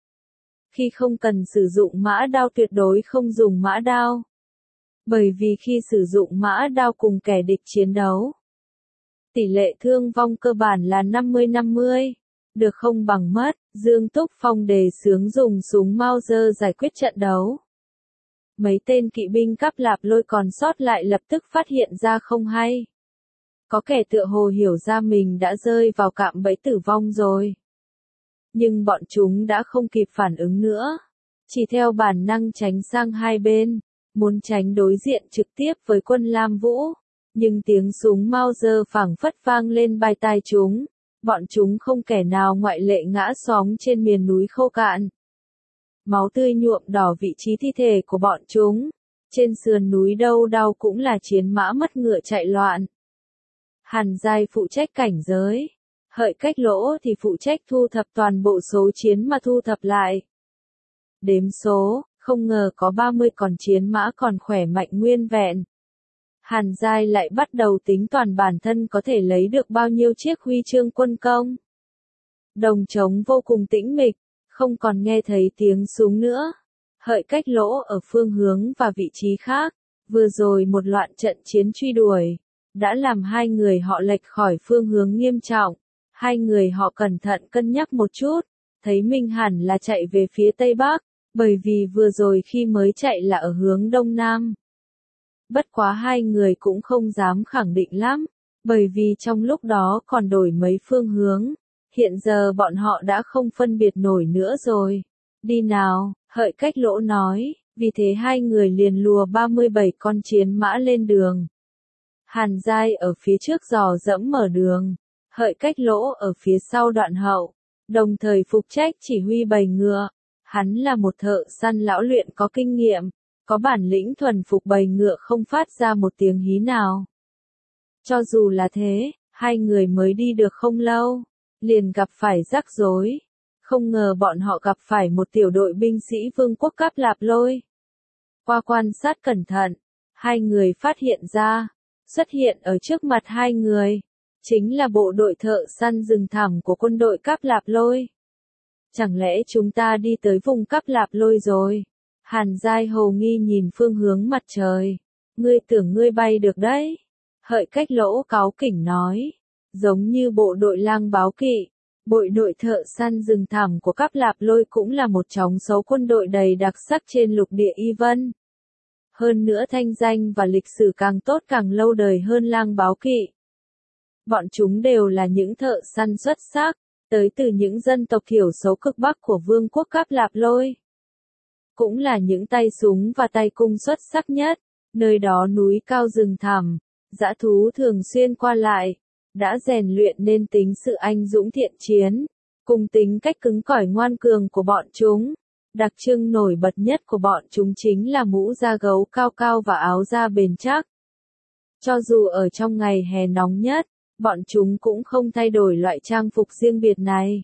Khi không cần sử dụng mã đao tuyệt đối không dùng mã đao. Bởi vì khi sử dụng mã đao cùng kẻ địch chiến đấu, tỷ lệ thương vong cơ bản là 50-50, được không bằng mất. Dương Túc Phong đề xướng dùng súng Mauser giải quyết trận đấu. Mấy tên kỵ binh Cáp Lạp Lôi còn sót lại lập tức phát hiện ra không hay. Có kẻ tựa hồ hiểu ra mình đã rơi vào cạm bẫy tử vong rồi. Nhưng bọn chúng đã không kịp phản ứng nữa. Chỉ theo bản năng tránh sang hai bên, muốn tránh đối diện trực tiếp với quân Lam Vũ. Nhưng tiếng súng Mauser phảng phất vang lên tai tai chúng. Bọn chúng không kẻ nào ngoại lệ ngã xóm trên miền núi khô cạn. Máu tươi nhuộm đỏ vị trí thi thể của bọn chúng. Trên sườn núi đâu đâu cũng là chiến mã mất ngựa chạy loạn. Hàn Giai phụ trách cảnh giới. Hợi Cách Lỗ thì phụ trách thu thập toàn bộ số chiến mà thu thập lại. Đếm số, không ngờ có 30 con chiến mã còn khỏe mạnh nguyên vẹn. Hàn Giai lại bắt đầu tính toán bản thân có thể lấy được bao nhiêu chiếc huy chương quân công. Đồng trống vô cùng tĩnh mịch, không còn nghe thấy tiếng súng nữa. Hợi Cách Lỗ ở phương hướng và vị trí khác, vừa rồi một loạt trận chiến truy đuổi, đã làm hai người họ lệch khỏi phương hướng nghiêm trọng. Hai người họ cẩn thận cân nhắc một chút, thấy mình hẳn là chạy về phía Tây Bắc, bởi vì vừa rồi khi mới chạy là ở hướng Đông Nam. Bất quá hai người cũng không dám khẳng định lắm, bởi vì trong lúc đó còn đổi mấy phương hướng. Hiện giờ bọn họ đã không phân biệt nổi nữa rồi. Đi nào, Hợi Cách Lỗ nói, vì thế hai người liền lùa 37 con chiến mã lên đường. Hàn Giai ở phía trước dò dẫm mở đường, Hợi Cách Lỗ ở phía sau đoạn hậu, đồng thời phụ trách chỉ huy bầy ngựa. Hắn là một thợ săn lão luyện có kinh nghiệm, có bản lĩnh thuần phục bầy ngựa không phát ra một tiếng hí nào. Cho dù là thế, hai người mới đi được không lâu, liền gặp phải rắc rối. Không ngờ bọn họ gặp phải một tiểu đội binh sĩ vương quốc Cáp Lạp Lôi. Qua quan sát cẩn thận, hai người phát hiện ra, xuất hiện ở trước mặt hai người, chính là bộ đội thợ săn rừng thẳm của quân đội Cáp Lạp Lôi. Chẳng lẽ chúng ta đi tới vùng Cáp Lạp Lôi rồi? Hàn Giai hồ nghi nhìn phương hướng mặt trời. Ngươi tưởng ngươi bay được đấy. Hợi Cách Lỗ cáu kỉnh nói. Giống như bộ đội lang báo kỵ, bộ đội thợ săn rừng thẳm của Cáp Lạp Lôi cũng là một trong số quân đội đầy đặc sắc trên lục địa Y Vân. Hơn nữa thanh danh và lịch sử càng tốt càng lâu đời hơn lang báo kỵ. Bọn chúng đều là những thợ săn xuất sắc, tới từ những dân tộc thiểu số cực Bắc của vương quốc Cáp Lạp Lôi. Cũng là những tay súng và tay cung xuất sắc nhất, nơi đó núi cao rừng thẳm, dã thú thường xuyên qua lại, đã rèn luyện nên tính sự anh dũng thiện chiến, cùng tính cách cứng cỏi ngoan cường của bọn chúng. Đặc trưng nổi bật nhất của bọn chúng chính là mũ da gấu cao cao và áo da bền chắc. Cho dù ở trong ngày hè nóng nhất, bọn chúng cũng không thay đổi loại trang phục riêng biệt này.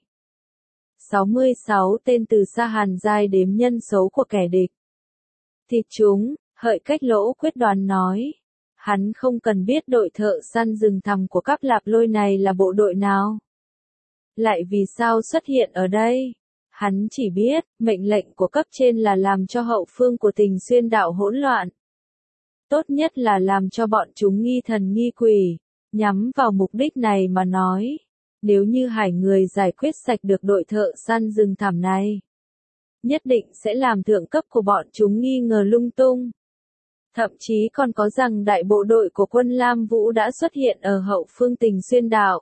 66 tên từ xa. Hàn Giai đếm nhân số của kẻ địch. Thịt chúng, Hợi Cách Lỗ quyết đoán nói. Hắn không cần biết đội thợ săn rừng thẳm của Cáp Lạp Lôi này là bộ đội nào. Lại vì sao xuất hiện ở đây? Hắn chỉ biết, mệnh lệnh của cấp trên là làm cho hậu phương của Tình Xuyên đạo hỗn loạn. Tốt nhất là làm cho bọn chúng nghi thần nghi quỷ, nhắm vào mục đích này mà nói. Nếu như Hải người giải quyết sạch được đội thợ săn rừng thẳm này, nhất định sẽ làm thượng cấp của bọn chúng nghi ngờ lung tung. Thậm chí còn có rằng đại bộ đội của quân Lam Vũ đã xuất hiện ở hậu phương Tình Xuyên đạo.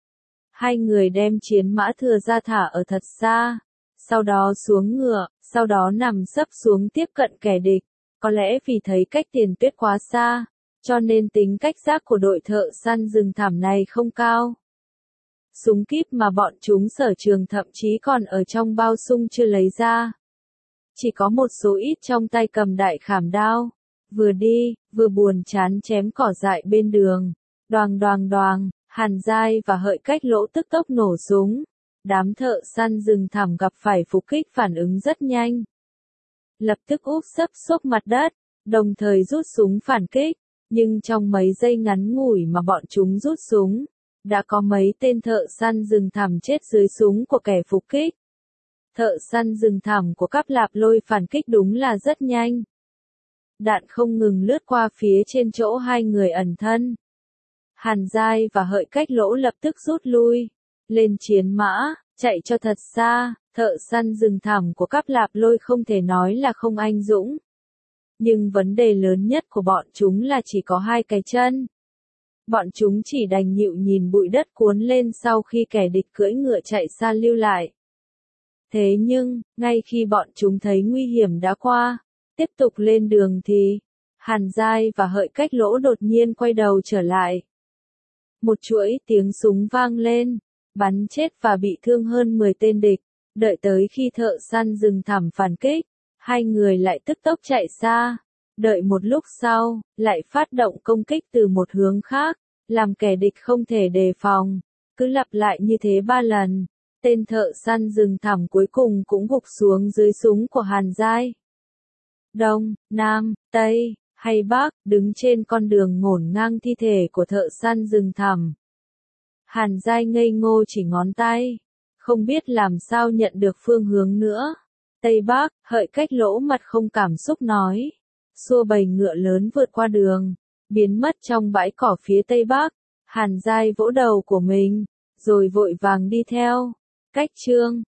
Hai người đem chiến mã thừa ra thả ở thật xa, sau đó xuống ngựa, sau đó nằm sấp xuống tiếp cận kẻ địch. Có lẽ vì thấy cách tiền tuyết quá xa, cho nên tính cách giác của đội thợ săn rừng thẳm này không cao. Súng kíp mà bọn chúng sở trường thậm chí còn ở trong bao sung chưa lấy ra. Chỉ có một số ít trong tay cầm đại khảm đao. Vừa đi, vừa buồn chán chém cỏ dại bên đường. Đoàng đoàng đoàng, Hàn Giai và Hợi Cách Lỗ tức tốc nổ súng. Đám thợ săn rừng thẳm gặp phải phục kích phản ứng rất nhanh. Lập tức úp sấp xốp mặt đất, đồng thời rút súng phản kích. Nhưng trong mấy giây ngắn ngủi mà bọn chúng rút súng, đã có mấy tên thợ săn rừng thẳm chết dưới súng của kẻ phục kích. Thợ săn rừng thẳm của Cáp Lạp Lôi phản kích đúng là rất nhanh. Đạn không ngừng lướt qua phía trên chỗ hai người ẩn thân. Hàn Giai và Hợi Cách Lỗ lập tức rút lui, lên chiến mã, chạy cho thật xa. Thợ săn rừng thẳm của Cáp Lạp Lôi không thể nói là không anh dũng. Nhưng vấn đề lớn nhất của bọn chúng là chỉ có hai cái chân. Bọn chúng chỉ đành nhịu nhìn bụi đất cuốn lên sau khi kẻ địch cưỡi ngựa chạy xa lưu lại. Thế nhưng, ngay khi bọn chúng thấy nguy hiểm đã qua, tiếp tục lên đường thì, Hàn Giai và Hợi Cách Lỗ đột nhiên quay đầu trở lại. Một chuỗi tiếng súng vang lên, bắn chết và bị thương hơn 10 tên địch. Đợi tới khi thợ săn rừng thẳm phản kích, hai người lại tức tốc chạy xa. Đợi một lúc sau, lại phát động công kích từ một hướng khác, làm kẻ địch không thể đề phòng. Cứ lặp lại như thế 3 lần, tên thợ săn rừng thẳm cuối cùng cũng gục xuống dưới súng của Hàn Giai. Đông, Nam, Tây, Hay Bắc, đứng trên con đường ngổn ngang thi thể của thợ săn rừng thẳm. Hàn Giai ngây ngô chỉ ngón tay, không biết làm sao nhận được phương hướng nữa. Tây Bắc, Hợi Cách lỗ mặt không cảm xúc nói. Xua bầy ngựa lớn vượt qua đường, biến mất trong bãi cỏ phía Tây Bắc. Hàn Giai vỗ đầu của mình, rồi vội vàng đi theo. Cách chương